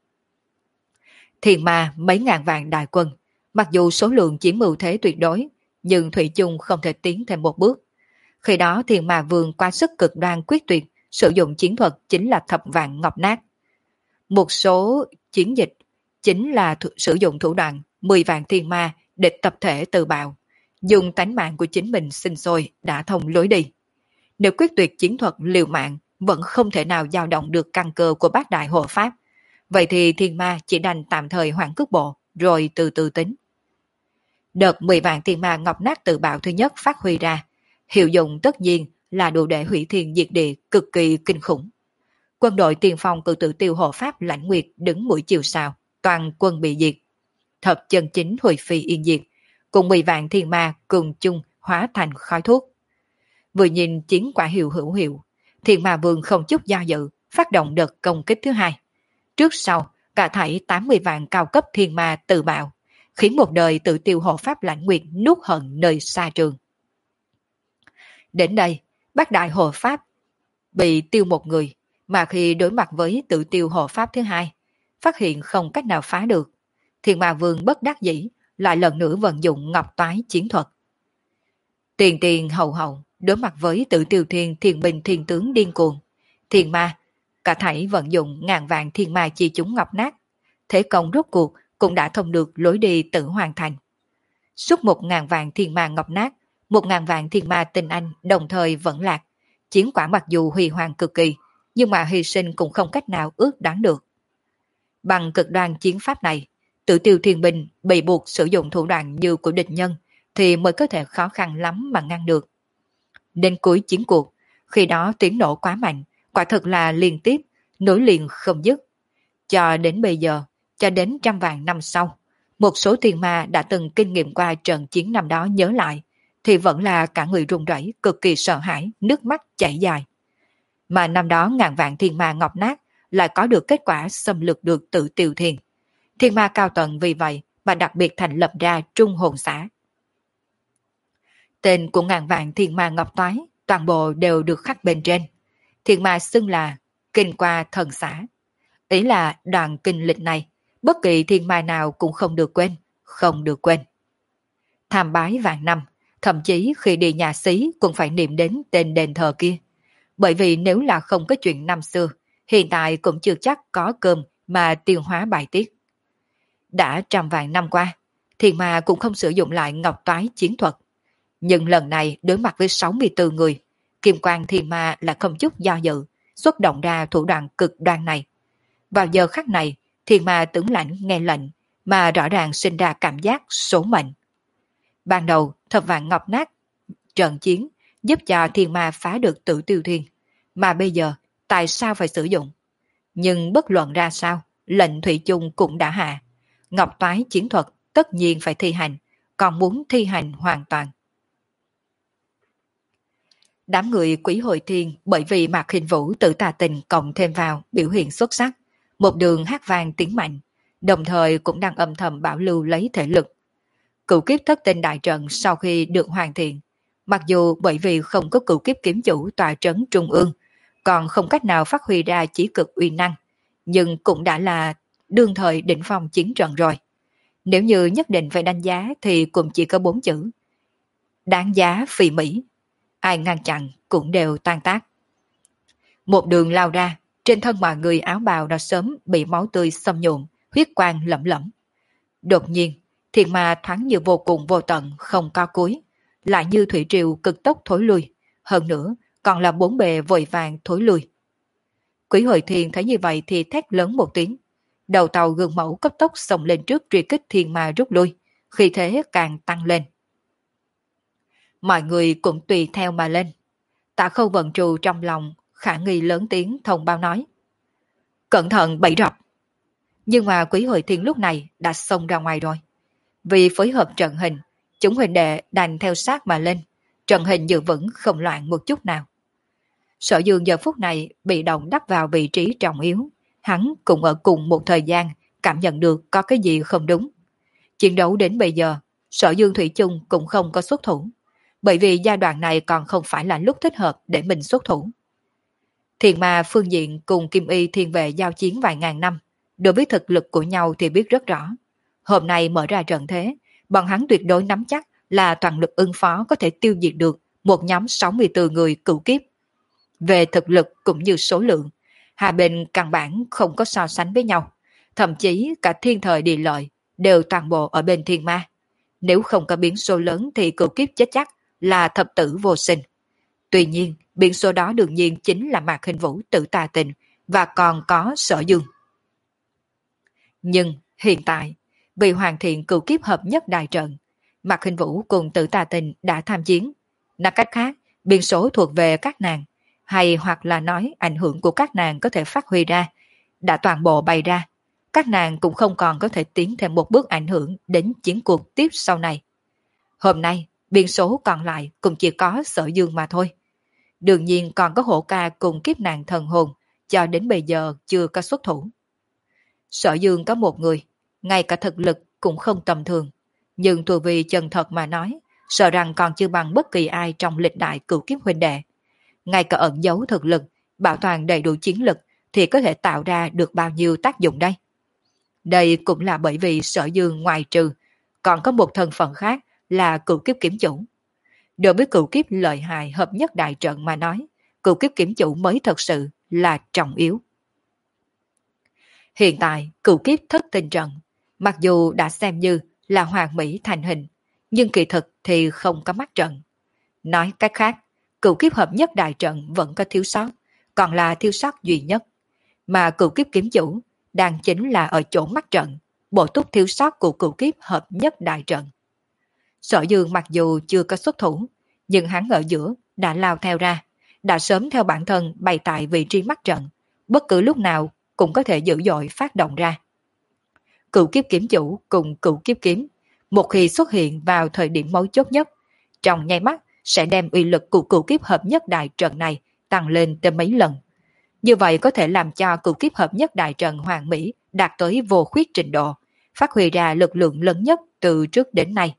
Thiên ma mấy ngàn vạn đại quân, mặc dù số lượng chiếm ưu thế tuyệt đối, nhưng thủy chung không thể tiến thêm một bước. Khi đó thiên ma vương qua sức cực đoan quyết tuyệt, sử dụng chiến thuật chính là thập vạn ngọc nát. Một số chiến dịch chính là th- sử dụng thủ đoạn mười vạn thiên ma để tập thể tự bạo, dùng tánh mạng của chính mình sinh sôi đã thông lối đi. Nếu quyết tuyệt chiến thuật liều mạng vẫn không thể nào dao động được căn cơ của bát đại hộ pháp, vậy thì thiên ma chỉ đành tạm thời hoãn cước bộ rồi từ từ tính. Đợt mười vạn thiên ma ngọc nát tự bạo thứ nhất phát huy ra, hiệu dụng tất nhiên là đủ để hủy thiên diệt địa cực kỳ kinh khủng. Quân đội tiền phong của Tử Tiêu hộ pháp Lãnh Nguyệt đứng mũi chiều sao, toàn quân bị diệt. Thập chân chính hồi phi yên diệt, cùng mười vạn thiên ma cùng chung hóa thành khói thuốc. Vừa nhìn chiến quả hiệu hữu hiệu, thiên ma vương không chút do dự, phát động đợt công kích thứ hai. Trước sau, cả thảy tám mươi vạn cao cấp thiên ma tự bạo, khiến một đời Tử Tiêu hộ pháp Lãnh Nguyệt nuốt hận nơi xa trường. Đến đây, bát đại hộ pháp bị tiêu một người, mà khi đối mặt với Tử Tiêu hộ pháp thứ hai, phát hiện không cách nào phá được. Thiên ma vương bất đắc dĩ, lại lần nữa vận dụng ngọc toái chiến thuật. Tiền tiền hậu hậu, đối mặt với Tử Tiêu Thiên thiên binh thiên tướng điên cuồng. Thiên ma, cả thảy vận dụng ngàn vạn thiên ma chi chúng ngọc nát. Thế công rốt cuộc cũng đã thông được lối đi tự hoàn thành. Suốt một ngàn vạn thiên ma ngọc nát, một ngàn vạn thiên ma tinh anh đồng thời vẫn lạc. Chiến quả mặc dù huy hoàng cực kỳ, nhưng mà hy sinh cũng không cách nào ước đoán được. Bằng cực đoan chiến pháp này, Tử Tiêu Thiên binh bị buộc sử dụng thủ đoạn như của địch nhân thì mới có thể khó khăn lắm mà ngăn được. Đến cuối chiến cuộc, khi đó tiếng nổ quá mạnh, quả thực là liên tiếp, nối liền không dứt. Cho đến bây giờ, cho đến trăm vạn năm sau, một số thiên ma đã từng kinh nghiệm qua trận chiến năm đó nhớ lại, thì vẫn là cả người run rẩy, cực kỳ sợ hãi, nước mắt chảy dài. Mà năm đó ngàn vạn thiên ma ngọc nát lại có được kết quả xâm lược được Tử Tiêu Thiên. Thiên ma cao tầng vì vậy mà đặc biệt thành lập ra Trung Hồn Xã. Tên của ngàn vạn thiên ma ngọc toái toàn bộ đều được khắc bên trên. Thiên ma xưng là Kinh Qua Thần Xã. Ý là đoạn kinh lịch này, bất kỳ thiên ma nào cũng không được quên, không được quên. Tham bái vạn năm, thậm chí khi đi nhà xí cũng phải niệm đến tên đền thờ kia. Bởi vì nếu là không có chuyện năm xưa, hiện tại cũng chưa chắc có cơm mà tiêu hóa bài tiết. Đã trăm vạn năm qua, Thiên Ma cũng không sử dụng lại ngọc toái chiến thuật. Nhưng lần này đối mặt với sáu mươi tư người, Kim Quang Thiên Ma là không chút do dự, xuất động ra thủ đoạn cực đoan này. Vào giờ khắc này, Thiên Ma tướng lãnh nghe lệnh, mà rõ ràng sinh ra cảm giác số mệnh. Ban đầu, thập vạn ngọc nát trận chiến, giúp cho Thiên Ma phá được Tử Tiêu Thiên. Mà bây giờ, tại sao phải sử dụng? Nhưng bất luận ra sao, lệnh thủy chung cũng đã hạ. Ngọc toái chiến thuật tất nhiên phải thi hành, còn muốn thi hành hoàn toàn. Đám người Quỷ Hội Thiên bởi vì Mạc Khinh Vũ tự tà tình cộng thêm vào biểu hiện xuất sắc, một đường hát vang tiếng mạnh, đồng thời cũng đang âm thầm bảo lưu lấy thể lực. Cửu kiếp thất tinh đại trận sau khi được hoàn thiện, mặc dù bởi vì không có cửu kiếp kiếm chủ tòa trấn trung ương, còn không cách nào phát huy ra chỉ cực uy năng, nhưng cũng đã là đương thời đỉnh phong chiến trận rồi. Nếu như nhất định phải đánh giá thì cũng chỉ có bốn chữ: đáng giá phi mỹ. Ai ngăn chặn cũng đều tan tác. Một đường lao ra, trên thân mọi người áo bào đã sớm bị máu tươi xâm nhuộm, huyết quang lẫm lẫm. Đột nhiên, Thiên Ma thoáng như vô cùng vô tận, không có cuối, lại như thủy triều cực tốc thối lui, hơn nữa còn là bốn bề vội vàng thối lui. Quỷ Hội Thiên thấy như vậy thì thét lớn một tiếng, đầu tàu gương mẫu cấp tốc xông lên trước truy kích Thiên Ma rút lui, khi thế càng tăng lên. Mọi người cũng tùy theo mà lên. Tạ Khâu vận trù trong lòng khả nghi lớn tiếng thông báo nói: cẩn thận bẫy rập. Nhưng mà Quý Hội Thiên lúc này đã xông ra ngoài rồi. Vì phối hợp trận hình, chúng huỳnh đệ đành theo sát mà lên, trận hình dự vững không loạn một chút nào. Sở Dương giờ phút này bị động đắp vào vị trí trọng yếu, hắn cũng ở cùng một thời gian cảm nhận được có cái gì không đúng. Chiến đấu đến bây giờ, Sở Dương thủy chung cũng không có xuất thủ, bởi vì giai đoạn này còn không phải là lúc thích hợp để mình xuất thủ. Thiền Ma phương diện cùng Kim Y Thiên Vệ giao chiến vài ngàn năm, đối với thực lực của nhau thì biết rất rõ. Hôm nay mở ra trận thế, bọn hắn tuyệt đối nắm chắc là toàn lực ứng phó có thể tiêu diệt được một nhóm sáu mươi tư người cửu kiếp. Về thực lực cũng như số lượng, hai bên căn bản không có so sánh với nhau, thậm chí cả thiên thời địa lợi đều toàn bộ ở bên Thiên Ma. Nếu không có biến số lớn thì cửu kiếp chết chắc là thập tử vô sinh. Tuy nhiên, biến số đó đương nhiên chính là Mạc Khinh Vũ tự tà tình và còn có Sở Dương. Nhưng hiện tại, vì hoàn thiện cửu kiếp hợp nhất đại trận, Mạc Khinh Vũ cùng tự tà tình đã tham chiến. Nói cách khác, biến số thuộc về các nàng, hay hoặc là nói ảnh hưởng của các nàng có thể phát huy ra, đã toàn bộ bày ra. Các nàng cũng không còn có thể tiến thêm một bước ảnh hưởng đến chiến cuộc tiếp sau này. Hôm nay, biên số còn lại cũng chỉ có Sở Dương mà thôi. Đương nhiên còn có Hổ Ca cùng kiếp nạn thần hồn, cho đến bây giờ chưa có xuất thủ. Sở Dương có một người, ngay cả thực lực cũng không tầm thường, nhưng thuộc vì chân thật mà nói, sợ rằng còn chưa bằng bất kỳ ai trong lịch đại cửu kiếp huynh đệ. Ngay cả ẩn giấu thực lực, bảo toàn đầy đủ chiến lực thì có thể tạo ra được bao nhiêu tác dụng đây? Đây cũng là bởi vì Sở Dương ngoài trừ, còn có một thân phận khác là cửu kiếp kiếm chủ. Đối với cửu kiếp lợi hại hợp nhất đại trận mà nói, cửu kiếp kiếm chủ mới thật sự là trọng yếu. Hiện tại, cửu kiếp thất tinh trận, mặc dù đã xem như là hoàn mỹ thành hình, nhưng kỳ thực thì không có mắt trận. Nói cách khác, cửu kiếp hợp nhất đại trận vẫn có thiếu sót, còn là thiếu sót duy nhất. Mà cửu kiếp kiếm chủ đang chính là ở chỗ mắt trận, bổ túc thiếu sót của cửu kiếp hợp nhất đại trận. Sở Dương mặc dù chưa có xuất thủ, nhưng hắn ở giữa đã lao theo ra, đã sớm theo bản thân bày tại vị trí mắt trận, bất cứ lúc nào cũng có thể dữ dội phát động ra. Cửu kiếp kiếm chủ cùng cửu kiếp kiếm, một khi xuất hiện vào thời điểm mấu chốt nhất, trong nháy mắt sẽ đem uy lực của cửu kiếp hợp nhất đại trận này tăng lên tới mấy lần. Như vậy có thể làm cho cửu kiếp hợp nhất đại trận hoàn mỹ đạt tới vô khuyết trình độ, phát huy ra lực lượng lớn nhất từ trước đến nay.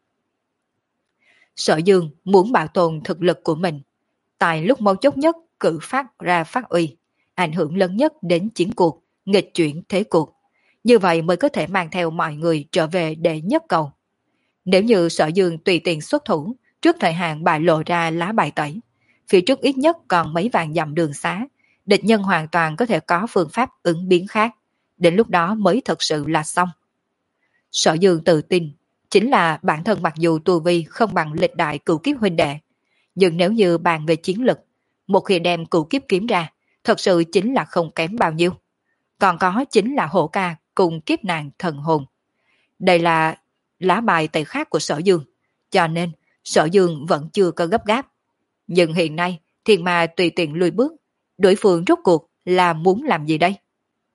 Sở Dương muốn bảo tồn thực lực của mình, tại lúc mấu chốt nhất cử phát ra phát uy, ảnh hưởng lớn nhất đến chiến cuộc, nghịch chuyển thế cuộc. Như vậy mới có thể mang theo mọi người trở về để nhất cầu. Nếu như Sở Dương tùy tiện xuất thủ, trước thời hạn bại lộ ra lá bài tẩy, phía trước ít nhất còn mấy vạn dặm đường xá, địch nhân hoàn toàn có thể có phương pháp ứng biến khác, đến lúc đó mới thật sự là xong. Sở Dương tự tin, Chính là bản thân mặc dù tu vi không bằng lịch đại cửu kiếp huynh đệ, nhưng nếu như bàn về chiến lực, một khi đem cửu kiếp kiếm ra, thật sự chính là không kém bao nhiêu. Còn có chính là hổ ca cùng kiếp nàng thần hồn. Đây là lá bài tẩy khác của Sở Dương, cho nên Sở Dương vẫn chưa có gấp gáp. Nhưng hiện nay, thiên ma tùy tiện lùi bước, đối phương rốt cuộc là muốn làm gì đây?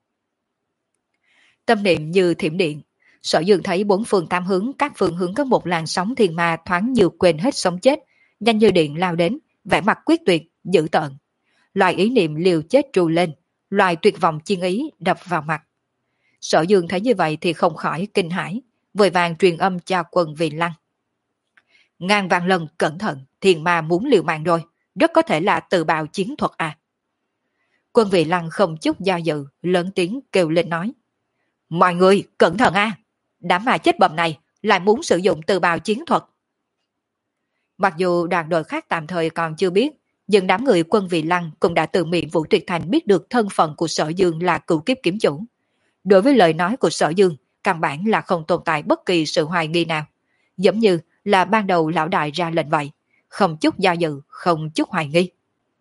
Tâm niệm như thiểm điện, Sở Dương thấy bốn phương tam hướng, các phương hướng có một làn sóng thiên ma thoáng như quên hết sống chết, nhanh như điện lao đến, vẻ mặt quyết tuyệt, dữ tợn. Loại ý niệm liều chết trù lên, loại tuyệt vọng chiên ý đập vào mặt. Sở Dương thấy như vậy thì không khỏi kinh hãi, vội vàng truyền âm cho Quân Vị Lăng. Ngàn vạn lần cẩn thận, thiên ma muốn liều mạng rồi, rất có thể là tự bạo chiến thuật à. Quân Vị Lăng không chút do dự, lớn tiếng kêu lên nói. Mọi người cẩn thận a, đám ma chết bầm này lại muốn sử dụng tự bào chiến thuật. Mặc dù đoàn đội khác tạm thời còn chưa biết, nhưng đám người Quân Vị Lăng cũng đã từ miệng Vũ Tuyệt Thành biết được thân phận của Sở Dương là cửu kiếp kiếm chủ. Đối với lời nói của Sở Dương, căn bản là không tồn tại bất kỳ sự hoài nghi nào, giống như là ban đầu lão đại ra lệnh vậy, không chút do dự, không chút hoài nghi.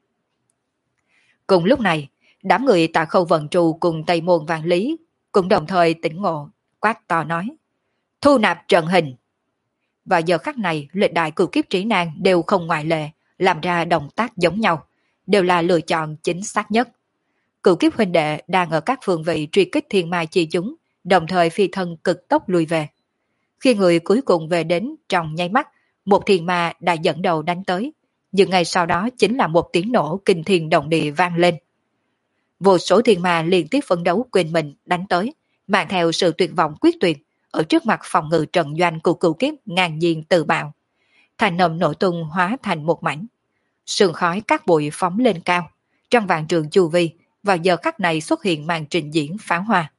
Cùng lúc này, đám người Tạ Khâu Vận Trù cùng Tây Môn Vạn Lý cũng đồng thời tỉnh ngộ, quát to nói. Thu nạp trận hình. Và giờ khắc này, lịch đại cửu kiếp trí nan đều không ngoại lệ, làm ra động tác giống nhau, đều là lựa chọn chính xác nhất. Cửu kiếp huynh đệ đang ở các phương vị truy kích thiên mai chi chúng, đồng thời phi thân cực tốc lùi về. Khi người cuối cùng về đến trong nháy mắt, một thiên ma đã dẫn đầu đánh tới, nhưng ngay sau đó chính là một tiếng nổ kinh thiên động địa vang lên. Vô số thiên ma liên tiếp phấn đấu quên mình đánh tới, mang theo sự tuyệt vọng quyết tuyệt, ở trước mặt phòng ngự trận doanh của cửu kiếp ngang nhiên tự bạo. Thành nầm nổ tung hóa thành một mảnh. Sương khói các bụi phóng lên cao, trong vạn trường chu vi, vào giờ khắc này xuất hiện màn trình diễn pháo hoa.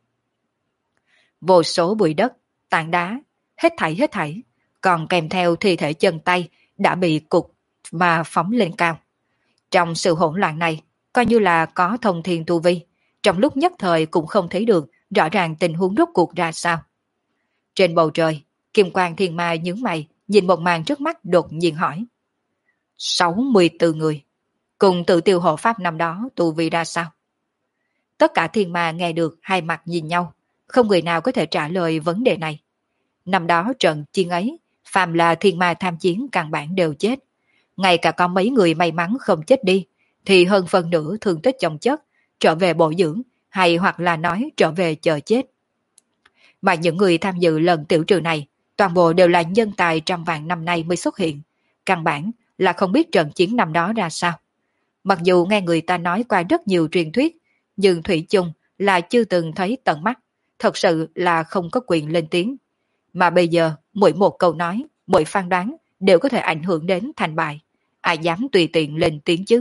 Vô số bụi đất, tảng đá, hết thảy hết thảy, còn kèm theo thi thể chân tay đã bị cục mà phóng lên cao. Trong sự hỗn loạn này, coi như là có thông thiên tu vi, trong lúc nhất thời cũng không thấy được rõ ràng tình huống rốt cuộc ra sao. Trên bầu trời, Kim Quang Thiên Ma nhướng mày, nhìn một màn trước mắt đột nhiên hỏi. sáu mươi tư người, cùng tự tiêu hộ pháp năm đó tu vi ra sao? Tất cả thiên ma nghe được hai mặt nhìn nhau, không người nào có thể trả lời vấn đề này. Năm đó trận chiến ấy, phàm là thiên ma tham chiến căn bản đều chết. Ngay cả có mấy người may mắn không chết đi, thì hơn phần nửa thương tích chồng chất, trở về bổ dưỡng, hay hoặc là nói trở về chờ chết. Mà những người tham dự lần tiểu trừ này, toàn bộ đều là nhân tài trăm vạn năm nay mới xuất hiện, căn bản là không biết trận chiến năm đó ra sao. Mặc dù nghe người ta nói qua rất nhiều truyền thuyết, nhưng thủy chung là chưa từng thấy tận mắt, thật sự là không có quyền lên tiếng. Mà bây giờ, mỗi một câu nói, mỗi phán đoán đều có thể ảnh hưởng đến thành bại. Ai dám tùy tiện lên tiếng chứ?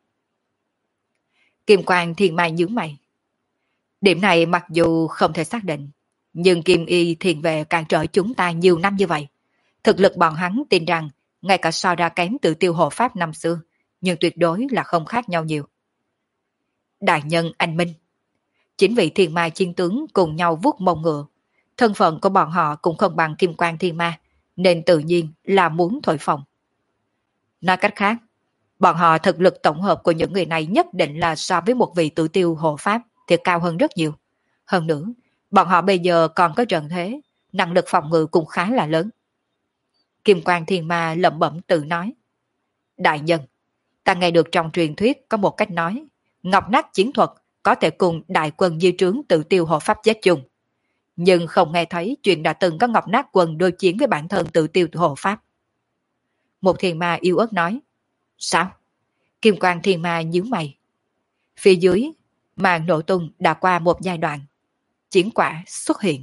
Kim Quang Thiên Mai nhướng mày. Điểm này mặc dù không thể xác định, nhưng Kim Y Thiền Vệ cản trở chúng ta nhiều năm như vậy. Thực lực bọn hắn tin rằng, ngay cả so ra kém tự tiêu hộ pháp năm xưa, nhưng tuyệt đối là không khác nhau nhiều. Đại nhân anh Minh, chính vị thiên ma chiến tướng cùng nhau vuốt mông ngựa. Thân phận của bọn họ cũng không bằng Kim Quang Thiên Ma, nên tự nhiên là muốn thổi phồng. Nói cách khác, bọn họ thực lực tổng hợp của những người này nhất định là so với một vị tự tiêu hộ pháp thì cao hơn rất nhiều. Hơn nữa, bọn họ bây giờ còn có trận thế, năng lực phòng ngự cũng khá là lớn. Kim Quang Thiên Ma lẩm bẩm tự nói. Đại nhân, ta nghe được trong truyền thuyết có một cách nói, ngọc nát chiến thuật có thể cùng đại quân di trướng tự tiêu hộ pháp chết chung. Nhưng không nghe thấy chuyện đã từng có ngọc nát quân đối chiến với bản thân tự tiêu hộ pháp. Một thiên ma yêu ớt nói. Sao? Kim Quang Thiên Ma nhướng mày. Phía dưới, màn nổ tung đã qua một giai đoạn. Chiến quả xuất hiện.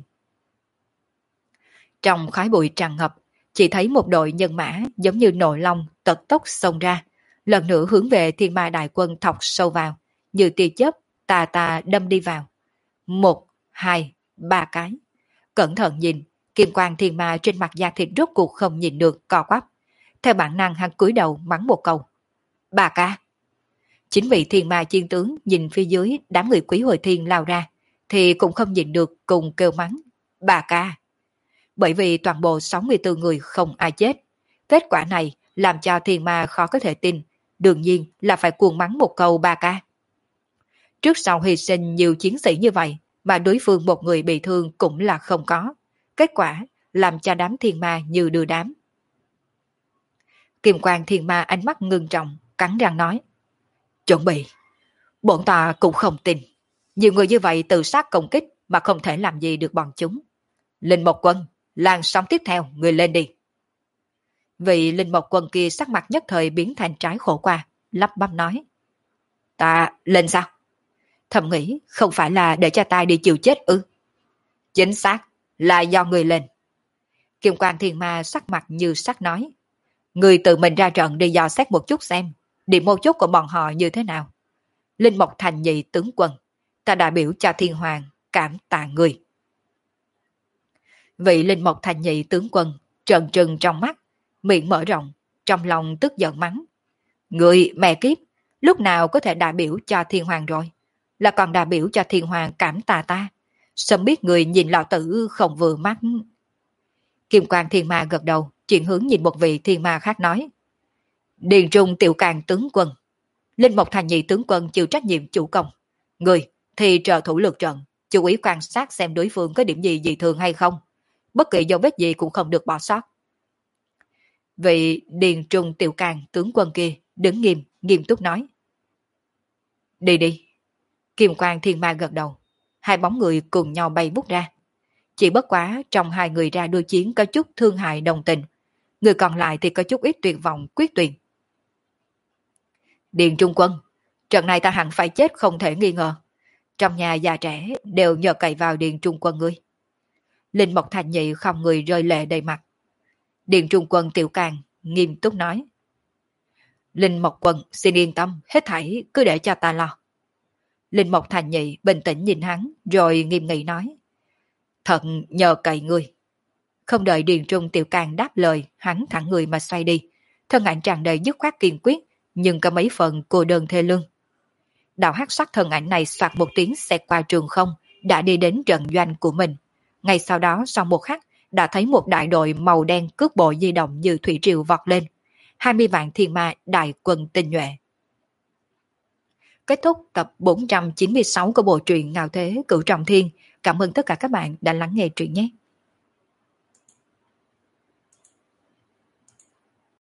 Trong khói bụi tràn ngập, chỉ thấy một đội nhân mã giống như nội long tật tốc xông ra, lần nữa hướng về thiên ma đại quân thọc sâu vào, như tia chớp tà tà đâm đi vào. Một, hai, ba cái. Cẩn thận nhìn, Kim Quang Thiên Ma trên mặt da thịt rốt cuộc không nhìn được co quắp. Theo bản năng hắn cúi đầu mắng một câu. Bà ca. Chính vị thiên ma chiên tướng nhìn phía dưới đám người Quý Hồi Thiên lao ra, thì cũng không nhìn được cùng kêu mắng. Bà ca. bởi vì toàn bộ sáu mươi tư người không ai chết. Kết quả này làm cho thiên ma khó có thể tin, đương nhiên là phải cuồng mắng một câu ba ca. Trước sau hy sinh nhiều chiến sĩ như vậy, mà đối phương một người bị thương cũng là không có. Kết quả làm cho đám thiên ma như đưa đám. Kim Quang thiên ma ánh mắt ngưng trọng, cắn răng nói. Chuẩn bị, bổn ta cũng không tin. Nhiều người như vậy tự sát công kích mà không thể làm gì được bọn chúng. Linh Mộc Quân, làn sóng tiếp theo, người lên đi. Vị Linh Mộc Quân kia sắc mặt nhất thời biến thành trái khổ qua, lắp bắp nói. Ta lên sao? Thầm nghĩ không phải là để cho ta đi chịu chết ư? Chính xác, là do người lên. Kim Quang Thiên Ma sắc mặt như sắc nói. Người tự mình ra trận đi dò xét một chút xem, điểm mâu chốt của bọn họ như thế nào. Linh Mộc Thành nhị tướng quân, ta đại biểu cho Thiên Hoàng, cảm tạ người. Vị Linh Mộc Thành nhị tướng quân, trần trừng trong mắt, miệng mở rộng, trong lòng tức giận mắng. Người mẹ kiếp, lúc nào có thể đại biểu cho Thiên Hoàng rồi? Là còn đại biểu cho Thiên Hoàng cảm tạ ta. Sớm biết người nhìn lão tử không vừa mắt. Kim Quang Thiên Ma gật đầu, chuyển hướng nhìn một vị thiên ma khác nói. Điền Trung Tiểu Càng tướng quân, Linh Mộc Thành nhị tướng quân chịu trách nhiệm chủ công. Người thì trợ thủ lượt trận, chú ý quan sát xem đối phương có điểm gì dị thường hay không. Bất kỳ dấu vết gì cũng không được bỏ sót. Vị Điền Trung Tiểu Càng tướng quân kia đứng nghiêm, nghiêm túc nói. Đi đi. Kim Quang Thiên Ma gật đầu. Hai bóng người cùng nhau bay vút ra. Chỉ bất quá trong hai người ra đôi chiến có chút thương hại đồng tình. Người còn lại thì có chút ít tuyệt vọng quyết tuyệt. Điền Trung quân, trận này ta hẳn phải chết không thể nghi ngờ. Trong nhà già trẻ đều nhờ cậy vào Điền Trung quân ngươi. Linh Mộc Thành nhị không người rơi lệ đầy mặt. Điền Trung quân Tiểu Càng nghiêm túc nói. Linh Mộc quân xin yên tâm, hết thảy cứ để cho ta lo. Linh Mộc Thành nhị bình tĩnh nhìn hắn rồi nghiêm nghị nói. Thật nhờ cậy ngươi. Không đợi Điền Trung Tiểu Càng đáp lời, hắn thẳng người mà xoay đi. Thân ảnh tràn đầy dứt khoát kiên quyết, nhưng có mấy phần cô đơn thê lương. Đạo hắc sắc thân ảnh này soạt một tiếng xẹt qua trường không, đã đi đến trận doanh của mình. Ngay sau đó sau một khắc, đã thấy một đại đội màu đen cước bộ di động như thủy triều vọt lên. hai mươi vạn thiên ma đại quân tinh nhuệ. Kết thúc tập bốn trăm chín mươi sáu của bộ truyện Ngạo Thế Cửu Trọng Thiên. Cảm ơn tất cả các bạn đã lắng nghe truyện nhé.